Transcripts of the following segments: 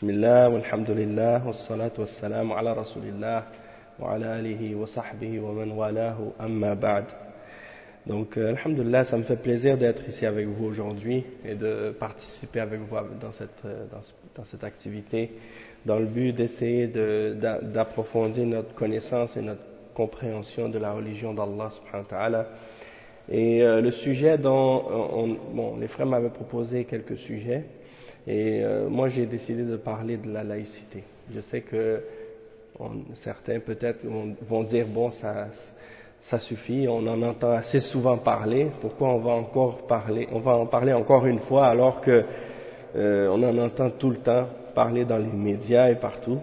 Bismillah, walhamdulillah, wassalatu wassalamu ala rasulillah, wa ala alihi wa sahbihi wa man walahu, amma ba'd. Donc, alhamdulillah, ça me fait plaisir d'être ici avec vous aujourd'hui et de participer avec vous dans cette activité, dans le but d'essayer d'approfondir notre connaissance et notre compréhension de la religion d'Allah subhanahu wa ta'ala. Et le sujet dont les frères m'avaient proposé quelques sujets, et moi j'ai décidé de parler de la laïcité. Je sais que certains peut-être vont dire bon, ça suffit, on en entend assez souvent parler, pourquoi on va en parler encore une fois alors que on en entend tout le temps parler dans les médias et partout.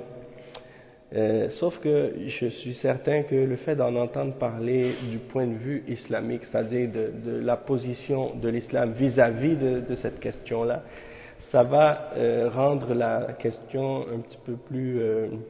Sauf que je suis certain que le fait d'en entendre parler du point de vue islamique, c'est-à-dire de la position de l'islam vis-à-vis de cette question-là, ça va rendre la question un petit peu plus,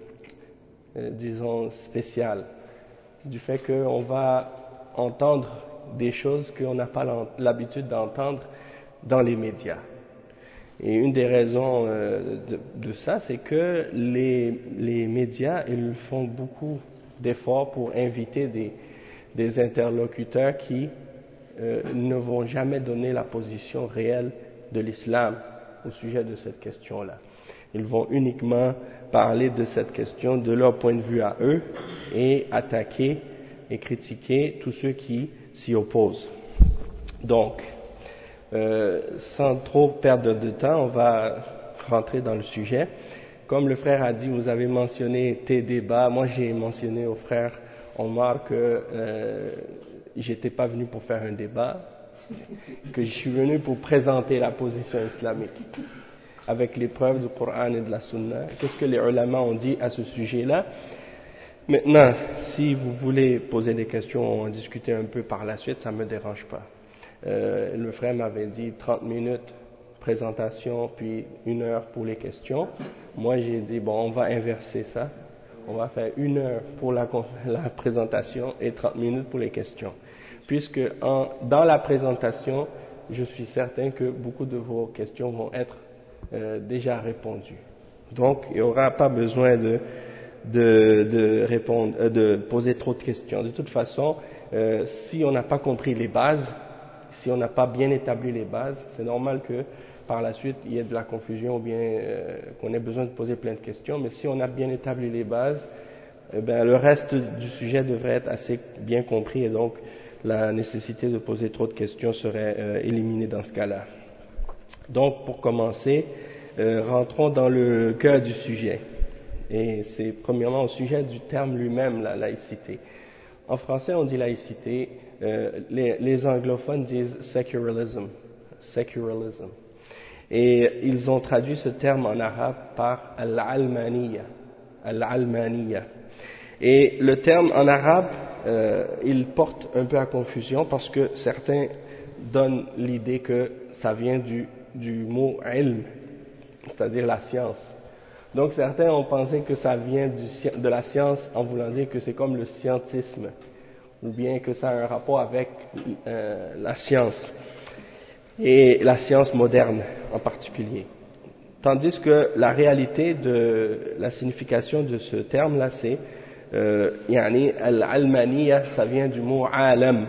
disons, spéciale, du fait qu'on va entendre des choses qu'on n'a pas l'habitude d'entendre dans les médias. Et une des raisons de ça, c'est que les médias, ils font beaucoup d'efforts pour inviter des interlocuteurs qui ne vont jamais donner la position réelle de l'islam au sujet de cette question-là. Ils vont uniquement parler de cette question de leur point de vue à eux et attaquer et critiquer tous ceux qui s'y opposent. Donc, sans trop perdre de temps, on va rentrer dans le sujet. Comme le frère a dit, vous avez mentionné tes débats. Moi, j'ai mentionné au frère Omar que j'étais pas venu pour faire un débat, que je suis venu pour présenter la position islamique avec les preuves du Coran et de la Sunna. Qu'est-ce que les ulama ont dit à ce sujet-là? Maintenant, si vous voulez poser des questions ou en discuter un peu par la suite, ça me dérange pas. Le frère m'avait dit 30 minutes présentation puis 1 heure pour les questions. Moi j'ai dit bon, on va inverser ça, on va faire 1 heure pour la présentation et 30 minutes pour les questions, puisque dans la présentation je suis certain que beaucoup de vos questions vont être déjà répondues, donc il n'y aura pas besoin de poser trop de questions. De toute façon, si on n'a pas compris les bases, si on n'a pas bien établi les bases, c'est normal que par la suite il y ait de la confusion ou bien qu'on ait besoin de poser plein de questions. Mais si on a bien établi les bases, le reste du sujet devrait être assez bien compris et donc la nécessité de poser trop de questions serait éliminée dans ce cas-là. Donc pour commencer, rentrons dans le cœur du sujet. Et c'est premièrement au sujet du terme lui-même, la laïcité. En français on dit laïcité. Les anglophones disent secularism, et ils ont traduit ce terme en arabe par al-almaniya. Et le terme en arabe, il porte un peu à confusion parce que certains donnent l'idée que ça vient du mot ilm, c'est-à-dire la science. Donc certains ont pensé que ça vient de la science en voulant dire que c'est comme le scientisme, ou bien que ça a un rapport avec la science, et la science moderne en particulier. Tandis que la réalité de la signification de ce terme-là, c'est yani al-almaniya, ça vient du mot alam,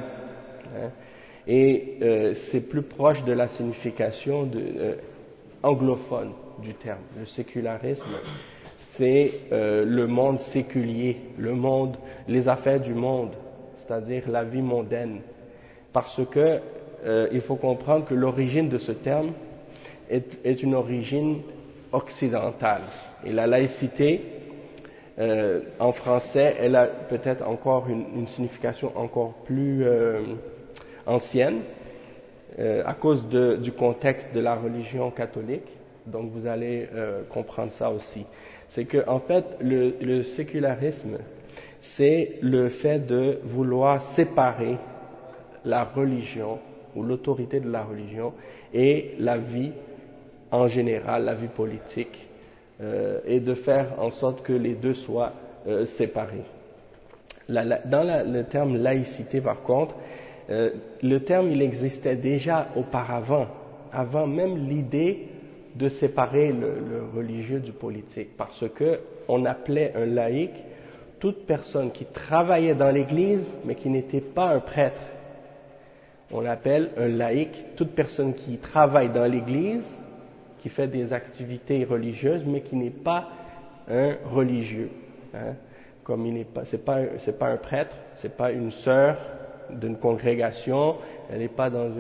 et c'est plus proche de la signification anglophone du terme. Le sécularisme, c'est le monde séculier, le monde, les affaires du monde, c'est-à-dire la vie mondaine, parce que il faut comprendre que l'origine de ce terme est une origine occidentale, et la laïcité en français, elle a peut-être encore une signification encore plus ancienne à cause du contexte de la religion catholique. Donc vous allez comprendre ça aussi. C'est que en fait le sécularisme, c'est le fait de vouloir séparer la religion ou l'autorité de la religion et la vie en général, la vie politique, et de faire en sorte que les deux soient séparés. Dans le terme laïcité, par contre, le terme il existait déjà auparavant, avant même l'idée de séparer le religieux du politique, parce que on appelait un laïc toute personne qui travaillait dans l'Église, mais qui n'était pas un prêtre. On appelle un laïc toute personne qui travaille dans l'Église, qui fait des activités religieuses, mais qui n'est pas un religieux. Hein? Comme il n'est pas, c'est pas un prêtre, c'est pas une sœur d'une congrégation, elle n'est pas dans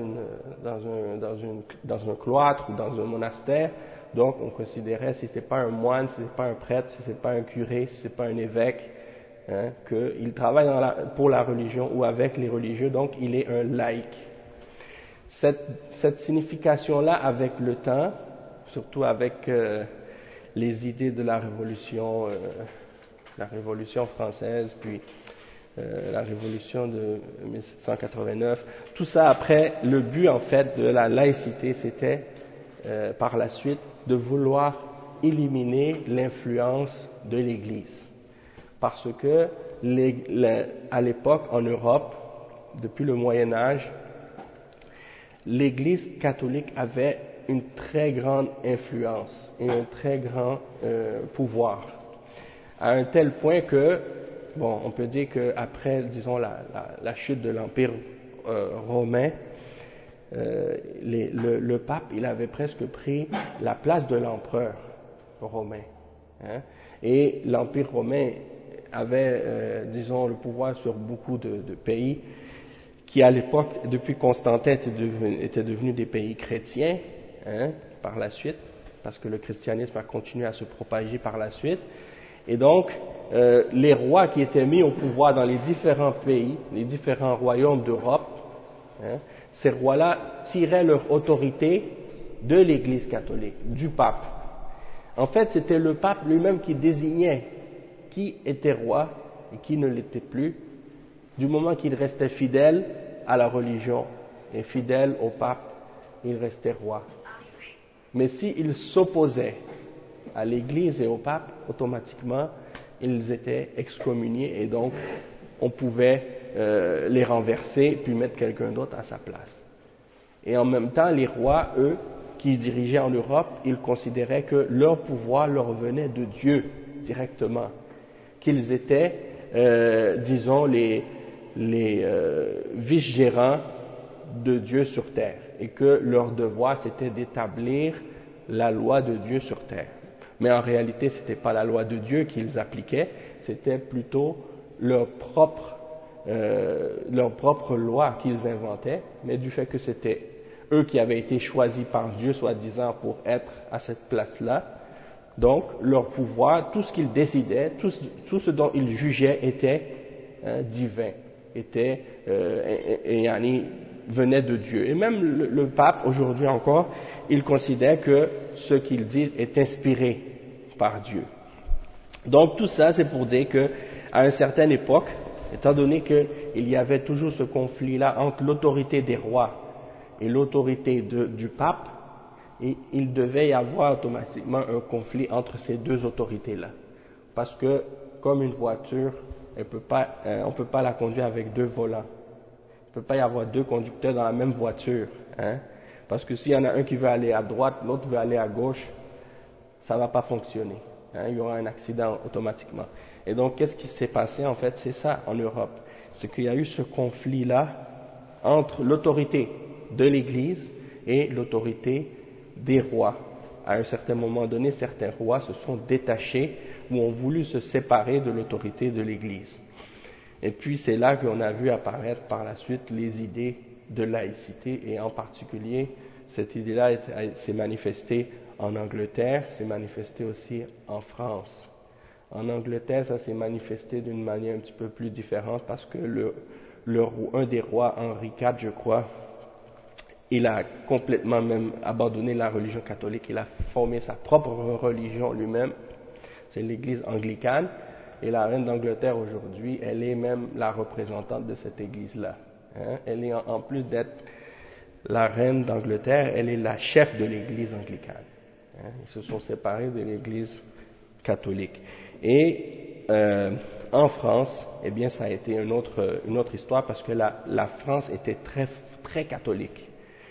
un cloître ou dans un monastère. Donc, on considérait, si c'est pas un moine, si c'est pas un prêtre, si c'est pas un curé, si c'est pas un évêque, hein, qu'il travaille pour la religion ou avec les religieux, donc il est un laïc. Cette signification-là, avec le temps, surtout avec les idées de la Révolution française, puis la Révolution de 1789, tout ça après, le but en fait de la laïcité, c'était par la suite de vouloir éliminer l'influence de l'Église. Parce que à l'époque, en Europe, depuis le Moyen Âge, l'Église catholique avait une très grande influence et un très grand pouvoir, à un tel point que, bon, on peut dire qu'après, disons, la chute de l'Empire romain, le pape, il avait presque pris la place de l'empereur romain. Hein? Et l'Empire romain avait, disons, le pouvoir sur beaucoup de pays qui, à l'époque, depuis Constantin, étaient devenus des pays chrétiens, hein, par la suite, parce que le christianisme a continué à se propager par la suite. Et donc, les rois qui étaient mis au pouvoir dans les différents pays, les différents royaumes d'Europe, hein, ces rois-là tiraient leur autorité de l'Église catholique, du pape. En fait, c'était le pape lui-même qui désignait qui était roi et qui ne l'était plus, du moment qu'il restait fidèle à la religion et fidèle au pape, il restait roi. Mais s'il s'opposait à l'Église et au pape, automatiquement, ils étaient excommuniés et donc on pouvait les renverser puis mettre quelqu'un d'autre à sa place. Et en même temps, les rois, eux, qui dirigeaient en Europe, ils considéraient que leur pouvoir leur venait de Dieu directement, qu'ils étaient, disons, les vice-gérants de Dieu sur terre et que leur devoir c'était d'établir la loi de Dieu sur terre. Mais en réalité, c'était pas la loi de Dieu qu'ils appliquaient, c'était plutôt leur propre loi qu'ils inventaient, mais du fait que c'était eux qui avaient été choisis par Dieu, soi-disant, pour être à cette place-là. Donc, leur pouvoir, tout ce qu'ils décidaient, tout ce dont ils jugeaient était divin, venait de Dieu. Et même le pape, aujourd'hui encore, il considère que ce qu'il dit est inspiré par Dieu. Donc, tout ça, c'est pour dire que, à une certaine époque, étant donné qu'il y avait toujours ce conflit-là entre l'autorité des rois et l'autorité du pape, et il devait y avoir automatiquement un conflit entre ces deux autorités-là. Parce que, comme une voiture, on ne peut pas la conduire avec deux volants. Il ne peut pas y avoir deux conducteurs dans la même voiture. Hein? Parce que s'il y en a un qui veut aller à droite, l'autre veut aller à gauche, ça ne va pas fonctionner. Hein? Il y aura un accident automatiquement. Et donc, qu'est-ce qui s'est passé en fait? C'est ça en Europe. C'est qu'il y a eu ce conflit-là entre l'autorité de l'Église et l'autorité des rois. À un certain moment donné, certains rois se sont détachés ou ont voulu se séparer de l'autorité de l'Église. Et puis c'est là qu'on a vu apparaître par la suite les idées de laïcité et en particulier cette idée-là s'est manifestée en Angleterre, s'est manifestée aussi en France. En Angleterre, ça s'est manifesté d'une manière un petit peu plus différente parce que un des rois, Henri IV, je crois, il a complètement même abandonné la religion catholique, il a formé sa propre religion lui-même, c'est l'église anglicane, et la reine d'Angleterre aujourd'hui, elle est même la représentante de cette église-là. Hein? Elle est en plus d'être la reine d'Angleterre, elle est la chef de l'église anglicane. Hein? Ils se sont séparés de l'église catholique. Et en France, eh bien, ça a été une autre histoire parce que la France était très, très catholique.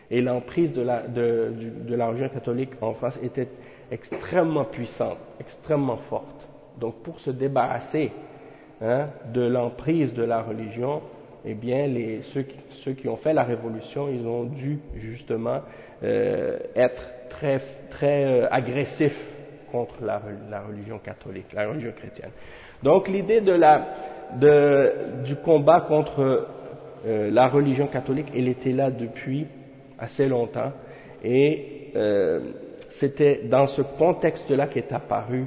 Et l'emprise de la religion catholique en France était extrêmement puissante, extrêmement forte. Donc pour se débarrasser de l'emprise de la religion, eh bien ceux qui ont fait la révolution, ils ont dû justement être très, très agressifs contre la religion catholique, la religion chrétienne. Donc l'idée du combat contre la religion catholique, elle était là depuis assez longtemps, et c'était dans ce contexte-là qu'est apparue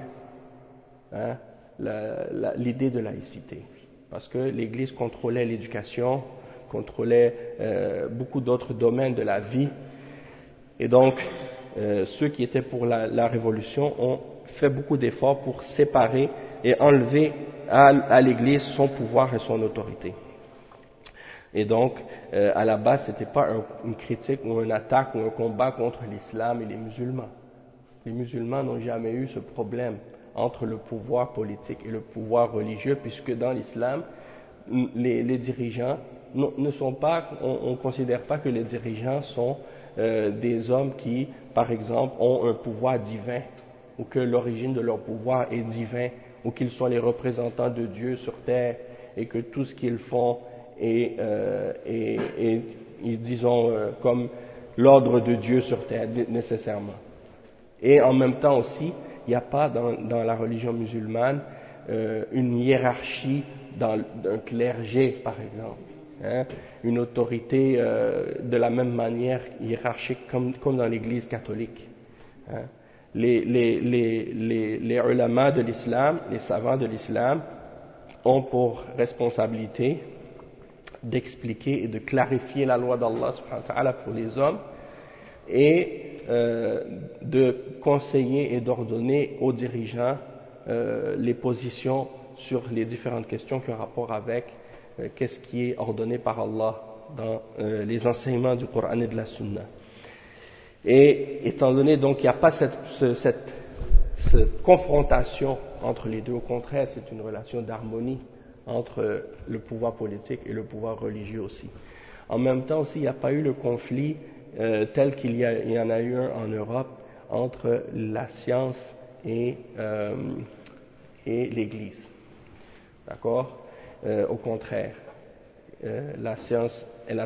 l'idée de laïcité, parce que l'Église contrôlait l'éducation, contrôlait beaucoup d'autres domaines de la vie, et donc ceux qui étaient pour la révolution ont fait beaucoup d'efforts pour séparer et enlever à l'Église son pouvoir et son autorité. Et donc, à la base, c'était pas une critique ou une attaque ou un combat contre l'islam et les musulmans. Les musulmans n'ont jamais eu ce problème entre le pouvoir politique et le pouvoir religieux, puisque dans l'islam, les dirigeants ne sont pas, on considère pas que les dirigeants sont des hommes qui, par exemple, ont un pouvoir divin, ou que l'origine de leur pouvoir est divin, ou qu'ils sont les représentants de Dieu sur terre, et que tout ce qu'ils font est disons, comme l'ordre de Dieu sur terre, nécessairement. Et en même temps aussi, il n'y a pas dans la religion musulmane une hiérarchie d'un clergé, par exemple, une autorité de la même manière hiérarchique comme dans l'Église catholique. Les ulama de l'islam, les savants de l'islam, ont pour responsabilité d'expliquer et de clarifier la loi d'Allah subhanahu wa ta'ala pour les hommes, et de conseiller et d'ordonner aux dirigeants les positions sur les différentes questions qui ont rapport avec qu'est-ce qui est ordonné par Allah dans les enseignements du Coran et de la Sunna. Et étant donné donc qu'il n'y a pas cette confrontation entre les deux, au contraire, c'est une relation d'harmonie entre le pouvoir politique et le pouvoir religieux aussi. En même temps aussi, il n'y a pas eu le conflit tel qu'il y en a eu un en Europe entre la science et l'Église. D'accord? Au contraire, la science, elle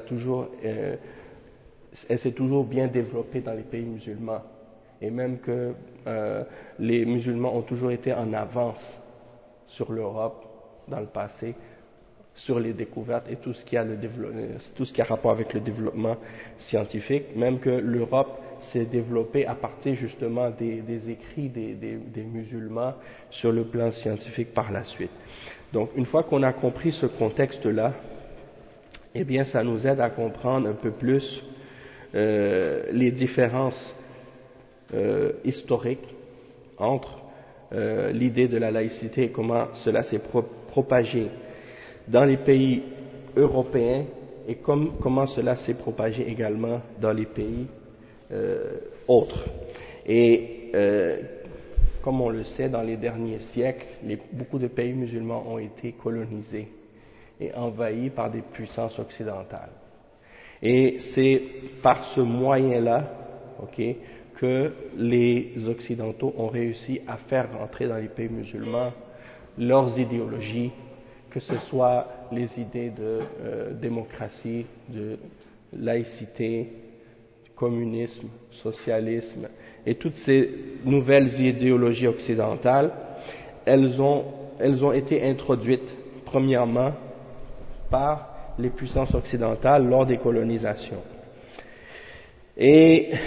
s'est toujours bien développée dans les pays musulmans, et même que les musulmans ont toujours été en avance sur l'Europe dans le passé, sur les découvertes et tout ce qui a rapport avec le développement scientifique, même que l'Europe s'est développée à partir justement des écrits des musulmans sur le plan scientifique par la suite. Donc une fois qu'on a compris ce contexte-là, eh bien ça nous aide à comprendre un peu plus les différences historiques entre l'idée de la laïcité et comment cela s'est propagé dans les pays européens, et comment cela s'est propagé également dans les pays autres. Et comme on le sait, dans les derniers siècles, beaucoup de pays musulmans ont été colonisés et envahis par des puissances occidentales. Et c'est par ce moyen-là, que les Occidentaux ont réussi à faire rentrer dans les pays musulmans leurs idéologies, que ce soit les idées de démocratie, de laïcité, communisme, socialisme, et toutes ces nouvelles idéologies occidentales, elles ont été introduites premièrement par les puissances occidentales lors des colonisations. Et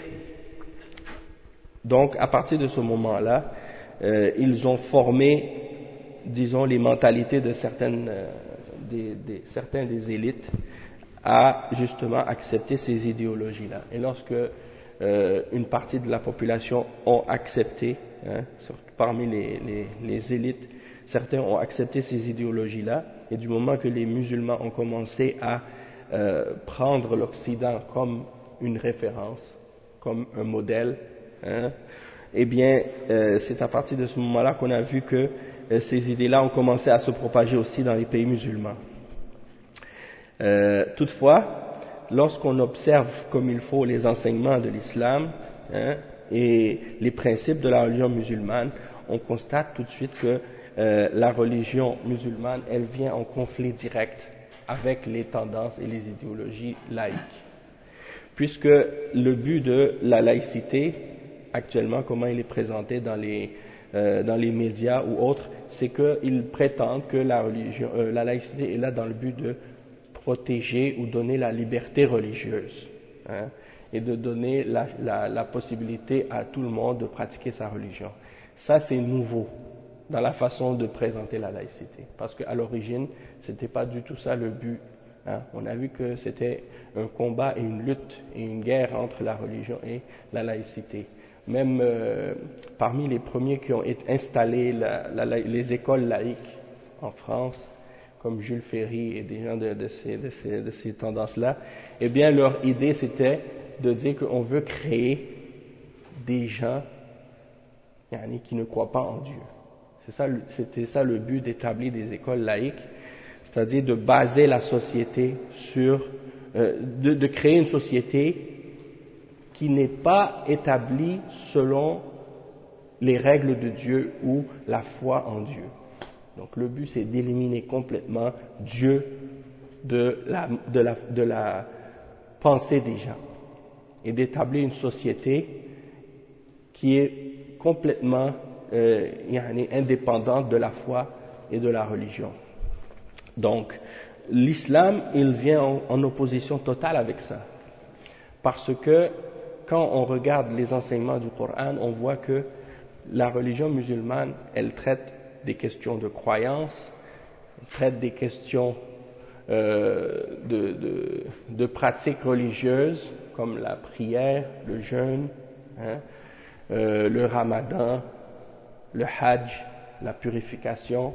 donc, à partir de ce moment-là, ils ont formé, disons, les mentalités de certaines des élites à justement accepter ces idéologies-là. Et lorsque une partie de la population ont accepté, parmi les élites, certains ont accepté ces idéologies-là, et du moment que les musulmans ont commencé à prendre l'Occident comme une référence, comme un modèle, eh bien, c'est à partir de ce moment-là qu'on a vu que ces idées-là ont commencé à se propager aussi dans les pays musulmans. Toutefois, lorsqu'on observe comme il faut les enseignements de l'islam, hein, et les principes de la religion musulmane, on constate tout de suite que la religion musulmane, elle vient en conflit direct avec les tendances et les idéologies laïques. Puisque le but de la laïcité, actuellement, comment il est présenté dans les médias ou autres, c'est qu'ils prétendent que la laïcité est là dans le but de protéger ou donner la liberté religieuse, hein, et de donner la possibilité à tout le monde de pratiquer sa religion. Ça, c'est nouveau dans la façon de présenter la laïcité, parce qu'à l'origine, c'était pas du tout ça le but. Hein. On a vu que c'était un combat et une lutte et une guerre entre la religion et la laïcité. Même parmi les premiers qui ont installé les écoles laïques en France, comme Jules Ferry et des gens de ces tendances-là, eh bien leur idée c'était de dire qu'on veut créer des gens qui ne croient pas en Dieu. C'était ça le but d'établir des écoles laïques, c'est-à-dire de baser la société sur, de créer une société qui n'est pas établie selon les règles de Dieu ou la foi en Dieu. Donc le but c'est d'éliminer complètement Dieu de la pensée des gens et d'établir une société qui est complètement indépendante de la foi et de la religion. Donc l'islam, il vient en opposition totale avec ça, parce que quand on regarde les enseignements du Coran, on voit que la religion musulmane, elle traite des questions de croyance, elle traite des questions de pratiques religieuses comme la prière, le jeûne, hein, le ramadan, le hajj, la purification,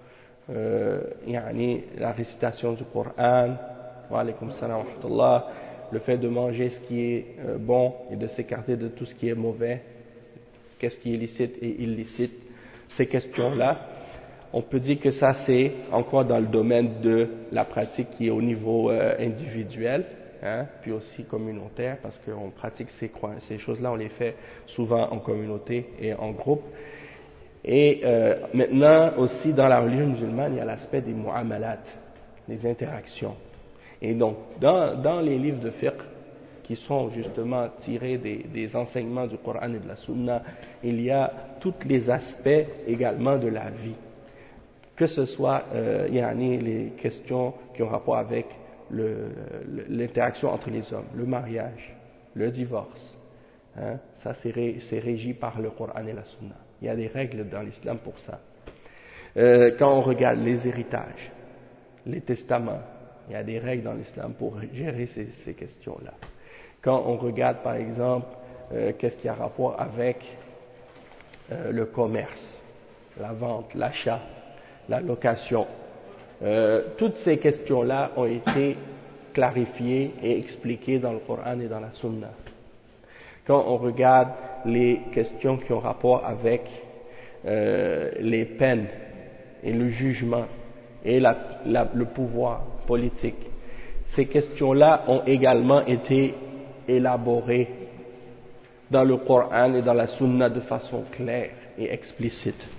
la récitation du Coran, wa alaykum salam wa rahmatullah, le fait de manger ce qui est bon et de s'écarter de tout ce qui est mauvais, qu'est-ce qui est licite et illicite, ces questions-là, on peut dire que ça c'est encore dans le domaine de la pratique qui est au niveau individuel, hein, puis aussi communautaire, parce qu'on pratique ces choses-là, on les fait souvent en communauté et en groupe. Et maintenant aussi dans la religion musulmane, il y a l'aspect des mu'amalat, des interactions. Et donc dans les livres de fiqh qui sont justement tirés des enseignements du Coran et de la Sunna, il y a tous les aspects également de la vie, que ce soit les questions qui ont rapport avec l'interaction entre les hommes, le mariage, le divorce, hein, ça c'est régi par le Coran et la Sunna. Il y a des règles dans l'islam pour ça. Quand on regarde les héritages, les testaments, il y a des règles dans l'islam pour gérer ces questions-là. Quand on regarde par exemple qu'est-ce qui a rapport avec le commerce, la vente, l'achat, la location, toutes ces questions-là ont été clarifiées et expliquées dans le Coran et dans la Sunna. Quand on regarde les questions qui ont rapport avec les peines et le jugement et le pouvoir politique, ces questions-là ont également été élaborées dans le Coran et dans la Sunna de façon claire et explicite.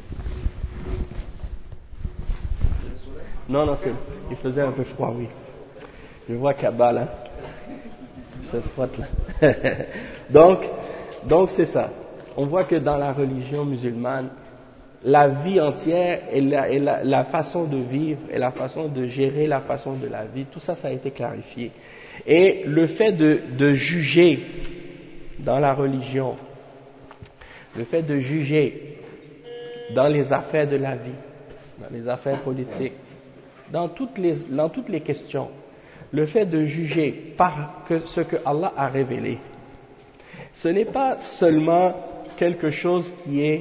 Non, il faisait un peu froid, oui. Je vois Kaaba là, cette faute là. Donc c'est ça. On voit que dans la religion musulmane, la vie entière et la façon de vivre et la façon de gérer la façon de la vie, tout ça, ça a été clarifié. Et le fait de juger dans la religion, le fait de juger dans les affaires de la vie, dans les affaires politiques, dans toutes les questions, le fait de juger par ce que Allah a révélé, ce n'est pas seulement quelque chose qui est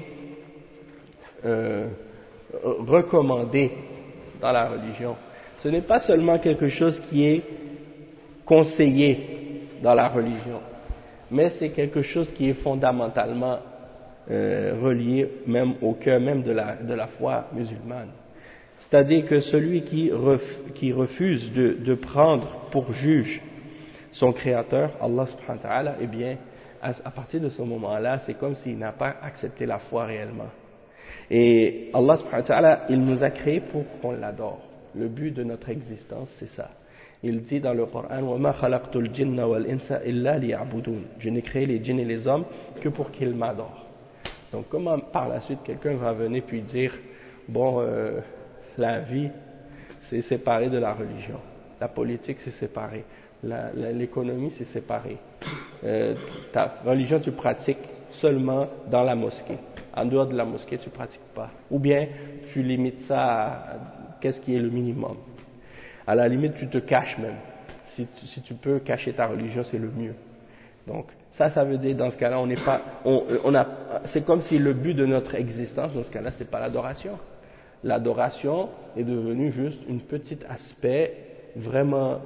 recommandé dans la religion, ce n'est pas seulement quelque chose qui est conseillé dans la religion, mais c'est quelque chose qui est fondamentalement relié même au cœur même de la foi musulmane. C'est-à-dire que celui qui refuse de prendre pour juge son créateur, Allah subhanahu wa ta'ala, eh bien, à partir de ce moment-là, c'est comme s'il n'a pas accepté la foi réellement. Et Allah subhanahu wa ta'ala, il nous a créés pour qu'on l'adore. Le but de notre existence, c'est ça. Il dit dans le Coran, وَمَا خَلَقْتُ الْجِنَّ وَالْإِنسَ إِلَّا لِيَعْبُدُونَ. Je n'ai créé les djinns et les hommes que pour qu'ils m'adorent. Donc comment par la suite quelqu'un va venir puis dire, bon, la vie, c'est séparé de la religion. La politique, c'est séparé. L'économie, c'est séparé. Ta religion, tu pratiques seulement dans la mosquée. En dehors de la mosquée, tu ne pratiques pas. Ou bien, tu limites ça à qu'est-ce qui est le minimum. À la limite, tu te caches même. Si tu peux cacher ta religion, c'est le mieux. Donc, ça veut dire, dans ce cas-là, on n'est pas, c'est comme si le but de notre existence, dans ce cas-là, c'est pas l'adoration. L'adoration est devenue juste un petit aspect vraiment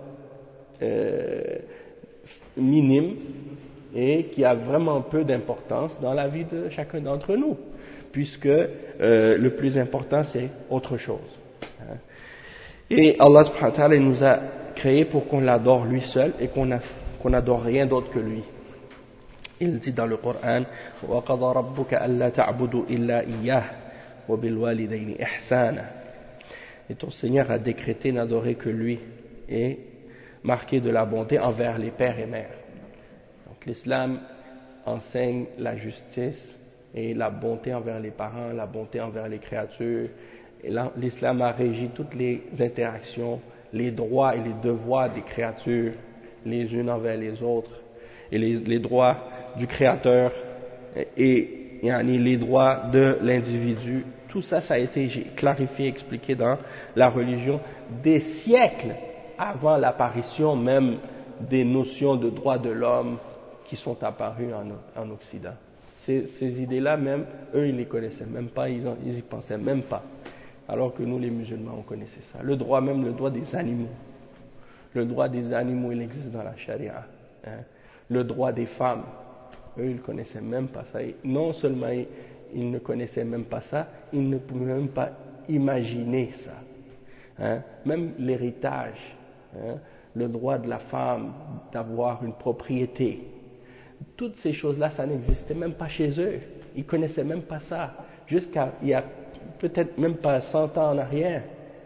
minime et qui a vraiment peu d'importance dans la vie de chacun d'entre nous, puisque le plus important, c'est autre chose. Et Allah subhanahu wa ta'ala nous a créés pour qu'on l'adore lui seul et qu'on n'adore rien d'autre que lui. Il dit dans le Coran, وَقَضَى رَبُّكَ أَلَّا تَعْبُدُوا إِلَّا إِيَّاهُ وَبِالْوَالِدَيْنِ إِحْسَانًا. Et ton Seigneur a décrété n'adorer que lui et marqué de la bonté envers les pères et mères. Donc l'islam enseigne la justice et la bonté envers les parents, la bonté envers les créatures. Et l'islam a régi toutes les interactions, les droits et les devoirs des créatures, les unes envers les autres, et les droits du créateur et les droits de l'individu. Tout ça, ça a été clarifié, expliqué dans la religion des siècles avant l'apparition même des notions de droits de l'homme qui sont apparues en Occident. Ces idées-là même, eux, ils les connaissaient même pas, ils y pensaient même pas. Alors que nous, les musulmans, on connaissait ça. Le droit des animaux. Le droit des animaux, il existe dans la charia. Le droit des femmes, eux, ils ne connaissaient même pas ça. Et non seulement ils ne connaissaient même pas ça, ils ne pouvaient même pas imaginer ça. Même l'héritage, le droit de la femme d'avoir une propriété, toutes ces choses-là, ça n'existait même pas chez eux. Ils ne connaissaient même pas ça. Jusqu'à il y a peut-être même pas 100 ans en arrière,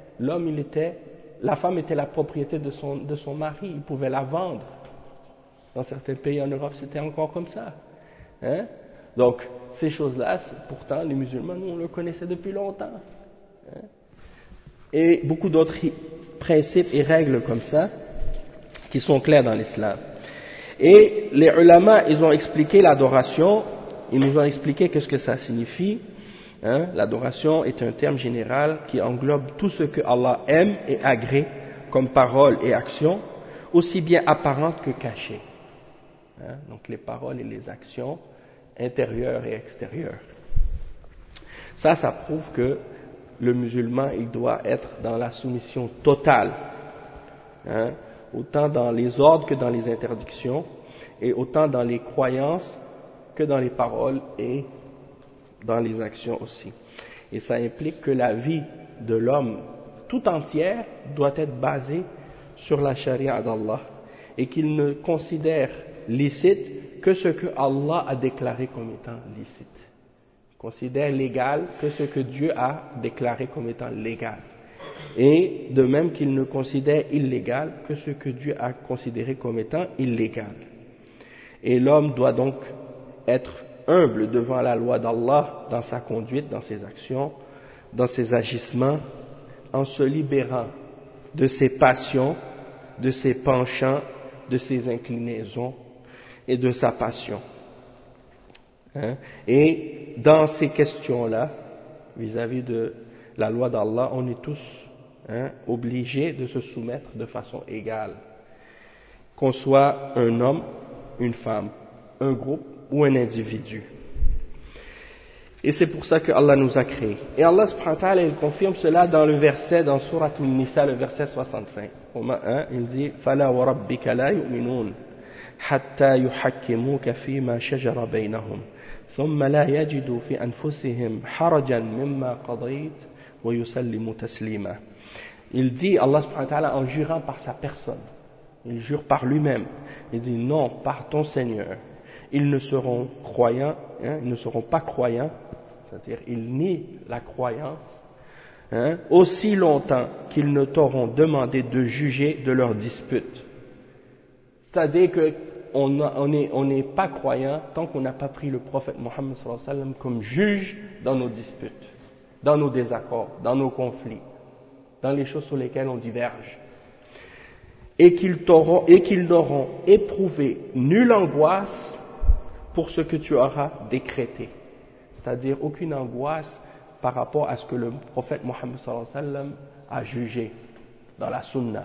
la femme était la propriété de son mari, il pouvait la vendre. Dans certains pays en Europe, c'était encore comme ça. Donc, ces choses-là, pourtant, les musulmans, nous, on le connaissait depuis longtemps. Et beaucoup d'autres principes et règles comme ça, qui sont clairs dans l'islam. Et les ulama, ils ont expliqué l'adoration, ils nous ont expliqué qu'est-ce que ça signifie. L'adoration est un terme général qui englobe tout ce que Allah aime et agrée comme paroles et actions, aussi bien apparentes que cachées. Donc les paroles et les actions intérieures et extérieures. Ça prouve que le musulman, il doit être dans la soumission totale, autant dans les ordres que dans les interdictions, et autant dans les croyances que dans les paroles et dans les actions aussi. Et ça implique que la vie de l'homme tout entière doit être basée sur la charia d'Allah et qu'il ne considère licite que ce que Allah a déclaré comme étant licite. Il considère légal que ce que Dieu a déclaré comme étant légal. Et de même qu'il ne considère illégal que ce que Dieu a considéré comme étant illégal. Et l'homme doit donc être humble devant la loi d'Allah dans sa conduite, dans ses actions, dans ses agissements, en se libérant de ses passions, de ses penchants, de ses inclinaisons et de sa passion. Et dans ces questions-là, vis-à-vis de la loi d'Allah, on est tous obligés de se soumettre de façon égale, qu'on soit un homme, une femme, un groupe ou un individu. Et c'est pour ça que Allah nous a créés. Et Allah subhanahu wa ta'ala, il confirme cela dans le verset, dans Surat An-Nisa, le verset 65. Il dit فَلَا وَرَبِّكَ لَا يُؤْمِنُونَ حَتَّى يُحَكِّمُوكَ فِي مَا شَجَرَ بَيْنَهُمْ ثُمَّ لَا يَجِدُوا فِي أَنفُسِهِمْ حَرَجًا مِمَّا قَضَيْتَ وَيُسَلِّمُوا تَسْلِيمًا. Il dit, Allah subhanahu wa ta'ala, en jurant par sa personne, Il jure par lui-même. Il dit non, par ton Seigneur. Ils ne seront croyants, ils ne seront pas croyants, c'est-à-dire ils nient la croyance, aussi longtemps qu'ils ne t'auront demandé de juger de leurs disputes. C'est-à-dire qu'on n'est pas croyant tant qu'on n'a pas pris le prophète Mohammed sallallahu alayhi wa sallam comme juge dans nos disputes, dans nos désaccords, dans nos conflits, dans les choses sur lesquelles on diverge. Et qu'ils n'auront éprouvé nulle angoisse pour ce que tu auras décrété. C'est-à-dire aucune angoisse par rapport à ce que le prophète Mohammed sallallahu alayhi wa sallam a jugé dans la sunna.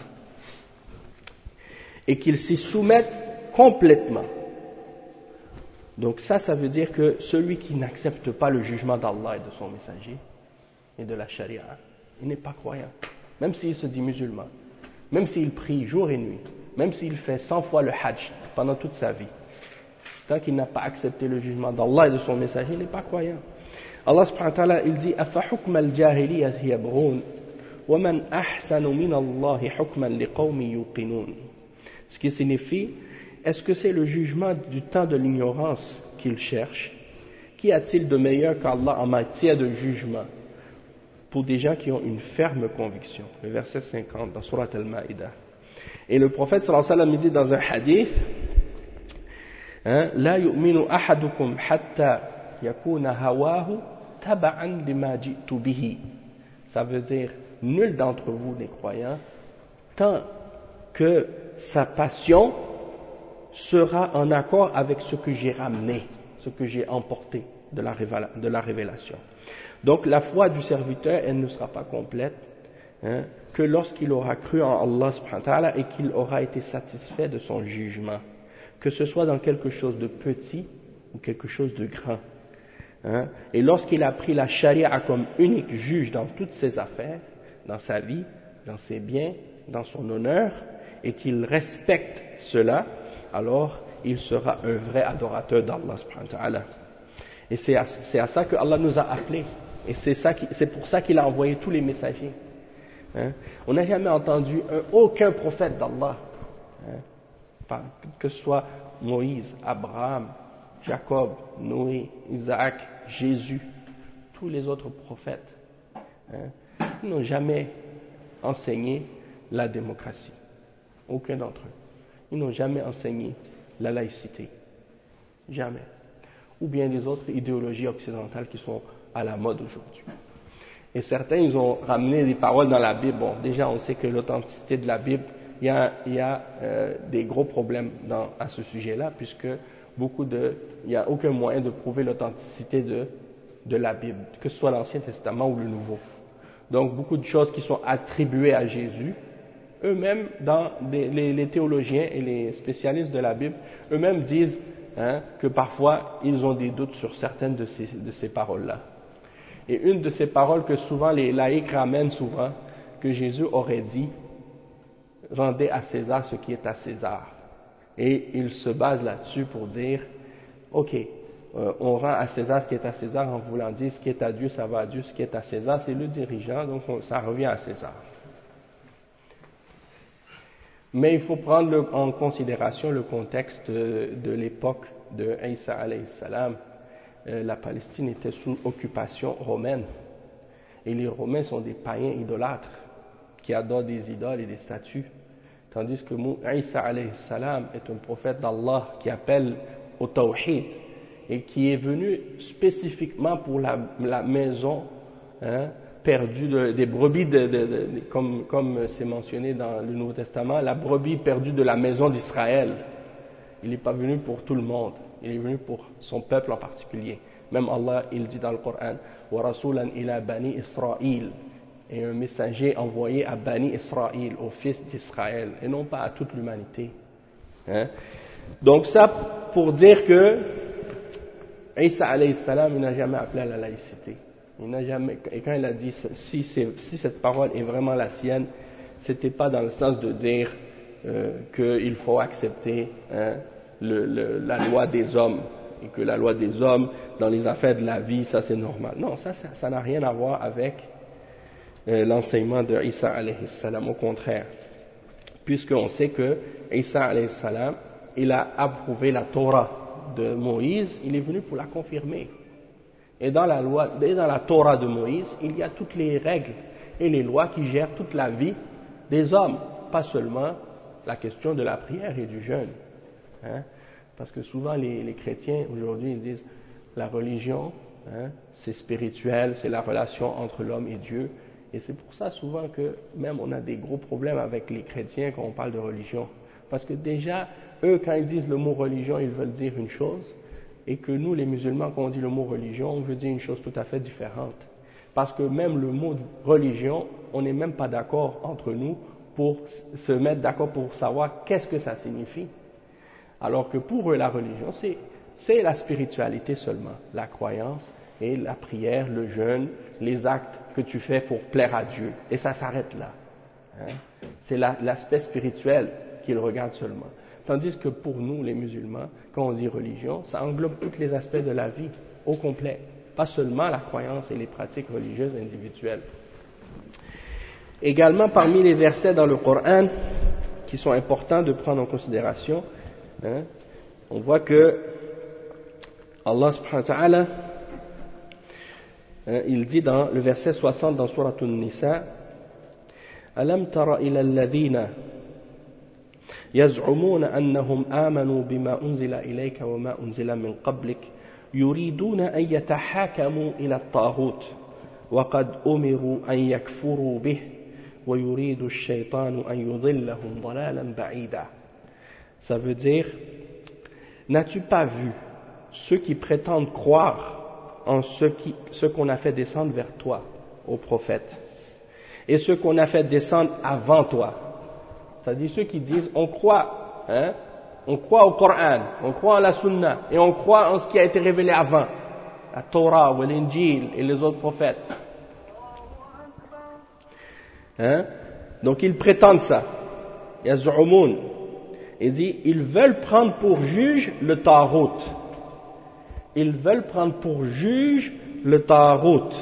Et qu'ils s'y soumettent complètement. Donc ça veut dire que celui qui n'accepte pas le jugement d'Allah et de son messager et de la charia, il n'est pas croyant. Même s'il se dit musulman, même s'il prie jour et nuit, même s'il fait 100 fois le hajj pendant toute sa vie, tant qu'il n'a pas accepté le jugement d'Allah et de son messager, il n'est pas croyant. Allah subhanahu wa ta'ala, il dit أَفَحُكْمَ الْجَاهِلِيَّةِ يَبْغُونَ وَمَنْ أَحْسَنُ مِنَ اللَّهِ حُكْمًا لِقَوْمٍ يُوقِنُونَ. Ce qui signifie, est-ce que c'est le jugement du temps de l'ignorance qu'ils cherchent? Qu'y a-t-il de meilleur qu'Allah en matière de jugement pour des gens qui ont une ferme conviction? Le verset 50 dans Surat Al-Ma'idah. Et le prophète sallallahu alayhi wa sallam dit dans un hadith, لا يؤمن أحدكم حتى يكون هواه تبعا لما جئت به. Ça veut dire, nul d'entre vous n'est croyant tant que sa passion sera en accord avec ce que j'ai ramené, ce que j'ai emporté de la révélation. Donc la foi du serviteur, elle ne sera pas complète que lorsqu'il aura cru en Allah subhanahu wa ta'ala et qu'il aura été satisfait de son jugement, que ce soit dans quelque chose de petit ou quelque chose de grand. Et lorsqu'il a pris la charia comme unique juge dans toutes ses affaires, dans sa vie, dans ses biens, dans son honneur, et qu'il respecte cela, alors il sera un vrai adorateur d'Allah subhanahu wa ta'ala. Et c'est à ça que Allah nous a appelés. Et c'est pour ça qu'il a envoyé tous les messagers. On n'a jamais entendu aucun prophète d'Allah, que ce soit Moïse, Abraham, Jacob, Noé, Isaac, Jésus, tous les autres prophètes, ils n'ont jamais enseigné la démocratie. Aucun d'entre eux. Ils n'ont jamais enseigné la laïcité. Jamais. Ou bien les autres idéologies occidentales qui sont à la mode aujourd'hui. Et certains, ils ont ramené des paroles dans la Bible. Bon, déjà, on sait que l'authenticité de la Bible, il y a des gros problèmes à ce sujet-là, puisque il n'y a aucun moyen de prouver l'authenticité de la Bible, que ce soit l'Ancien Testament ou le Nouveau. Donc, beaucoup de choses qui sont attribuées à Jésus, eux-mêmes, les théologiens et les spécialistes de la Bible, eux-mêmes disent que parfois, ils ont des doutes sur certaines de ces paroles-là. Et une de ces paroles que souvent les laïcs ramènent souvent, que Jésus aurait dit, rendez à César ce qui est à César. Et ils se basent là-dessus pour dire, ok, on rend à César ce qui est à César en voulant dire ce qui est à Dieu, ça va à Dieu, ce qui est à César, c'est le dirigeant, donc ça revient à César. Mais il faut prendre en considération le contexte de l'époque de Isa alayhi salam. La Palestine était sous occupation romaine. Et les Romains sont des païens idolâtres qui adorent des idoles et des statues. Tandis que Isa alayhi salam est un prophète d'Allah qui appelle au tawhid et qui est venu spécifiquement pour la maison perdue des brebis, comme c'est mentionné dans le Nouveau Testament, la brebis perdue de la maison d'Israël. Il n'est pas venu pour tout le monde, il est venu pour son peuple en particulier. Même Allah, il dit dans le Coran, وَرَسُولًا إِلَى بَنِي إِسْرَائِيل, et un messager envoyé à Bani Israël, aux fils d'Israël, et non pas à toute l'humanité. Donc ça, pour dire que Isa alayhi salam, il n'a jamais appelé à la laïcité. Il n'a jamais, et quand il a dit si cette parole est vraiment la sienne, c'était pas dans le sens de dire qu'il faut accepter la loi des hommes et que la loi des hommes dans les affaires de la vie, ça c'est normal. Non, ça n'a rien à voir avec l'enseignement de Isa alayhi salam, au contraire. puisqu'on sait que Isa alayhi salam, il a approuvé la Torah de Moïse, il est venu pour la confirmer. Et dans la Torah de Moïse, il y a toutes les règles et les lois qui gèrent toute la vie des hommes, pas seulement la question de la prière et du jeûne. Hein? Parce que souvent les chrétiens aujourd'hui ils disent la religion, c'est spirituel, c'est la relation entre l'homme et Dieu. Et c'est pour ça souvent que même on a des gros problèmes avec les chrétiens quand on parle de religion. Parce que déjà, eux, quand ils disent le mot religion, ils veulent dire une chose, et que nous, les musulmans, quand on dit le mot religion, on veut dire une chose tout à fait différente. Parce que même le mot religion, on n'est même pas d'accord entre nous pour se mettre d'accord pour savoir qu'est-ce que ça signifie. Alors que pour eux, la religion, c'est la spiritualité seulement, la croyance et la prière, le jeûne, les actes que tu fais pour plaire à Dieu. Et ça s'arrête là. C'est l'aspect spirituel qu'ils regardent seulement. Tandis que pour nous, les musulmans, quand on dit religion, ça englobe tous les aspects de la vie au complet, pas seulement la croyance et les pratiques religieuses individuelles. Également, parmi les versets dans le Coran qui sont importants de prendre en considération, on voit que Allah subhanahu wa ta'ala, il dit dans le verset 60 dans Surat An-Nisa, Alam tara ila alladhina يزعمون أنهم آمنوا بما أنزل إليك وما أنزل من قبلك يريدون أن يتحاكموا إلى الطاغوت وقد أمروا أن يكفروا به ويريد الشيطان أن يضلهم ضلالا بعيدا. Ça veut dire, n'as-tu pas vu ceux qui prétendent croire en ce qu'on a fait descendre vers toi, ô prophète, et ce qu'on a fait descendre avant toi? C'est-à-dire ceux qui disent on croit au Coran, on croit en la Sunna et on croit en ce qui a été révélé avant, la Torah ou l'Injil et les autres prophètes. Donc ils prétendent ça. Yaz'umun. Il dit ils veulent prendre pour juge le Tarout. Ils veulent prendre pour juge le Tarout.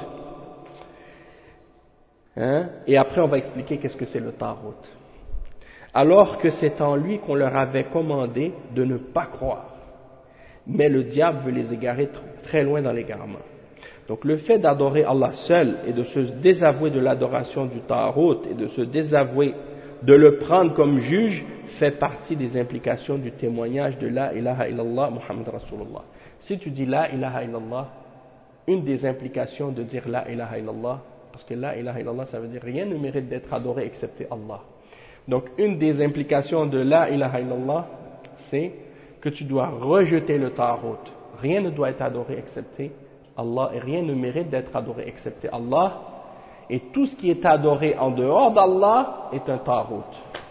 Et après on va expliquer qu'est-ce que c'est le Tarout. Alors que c'est en lui qu'on leur avait commandé de ne pas croire. Mais le diable veut les égarer très loin dans l'égarement. Donc le fait d'adorer Allah seul et de se désavouer de l'adoration du Tarout et de se désavouer de le prendre comme juge fait partie des implications du témoignage de La ilaha illallah Muhammad Rasulullah. Si tu dis La ilaha illallah, une des implications de dire La ilaha illallah, parce que La ilaha illallah ça veut dire rien ne mérite d'être adoré excepté Allah. Donc, une des implications de La ilaha illallah, c'est que tu dois rejeter le Tarout. Rien ne doit être adoré excepté Allah, et rien ne mérite d'être adoré excepté Allah. Et tout ce qui est adoré en dehors d'Allah est un Tarout.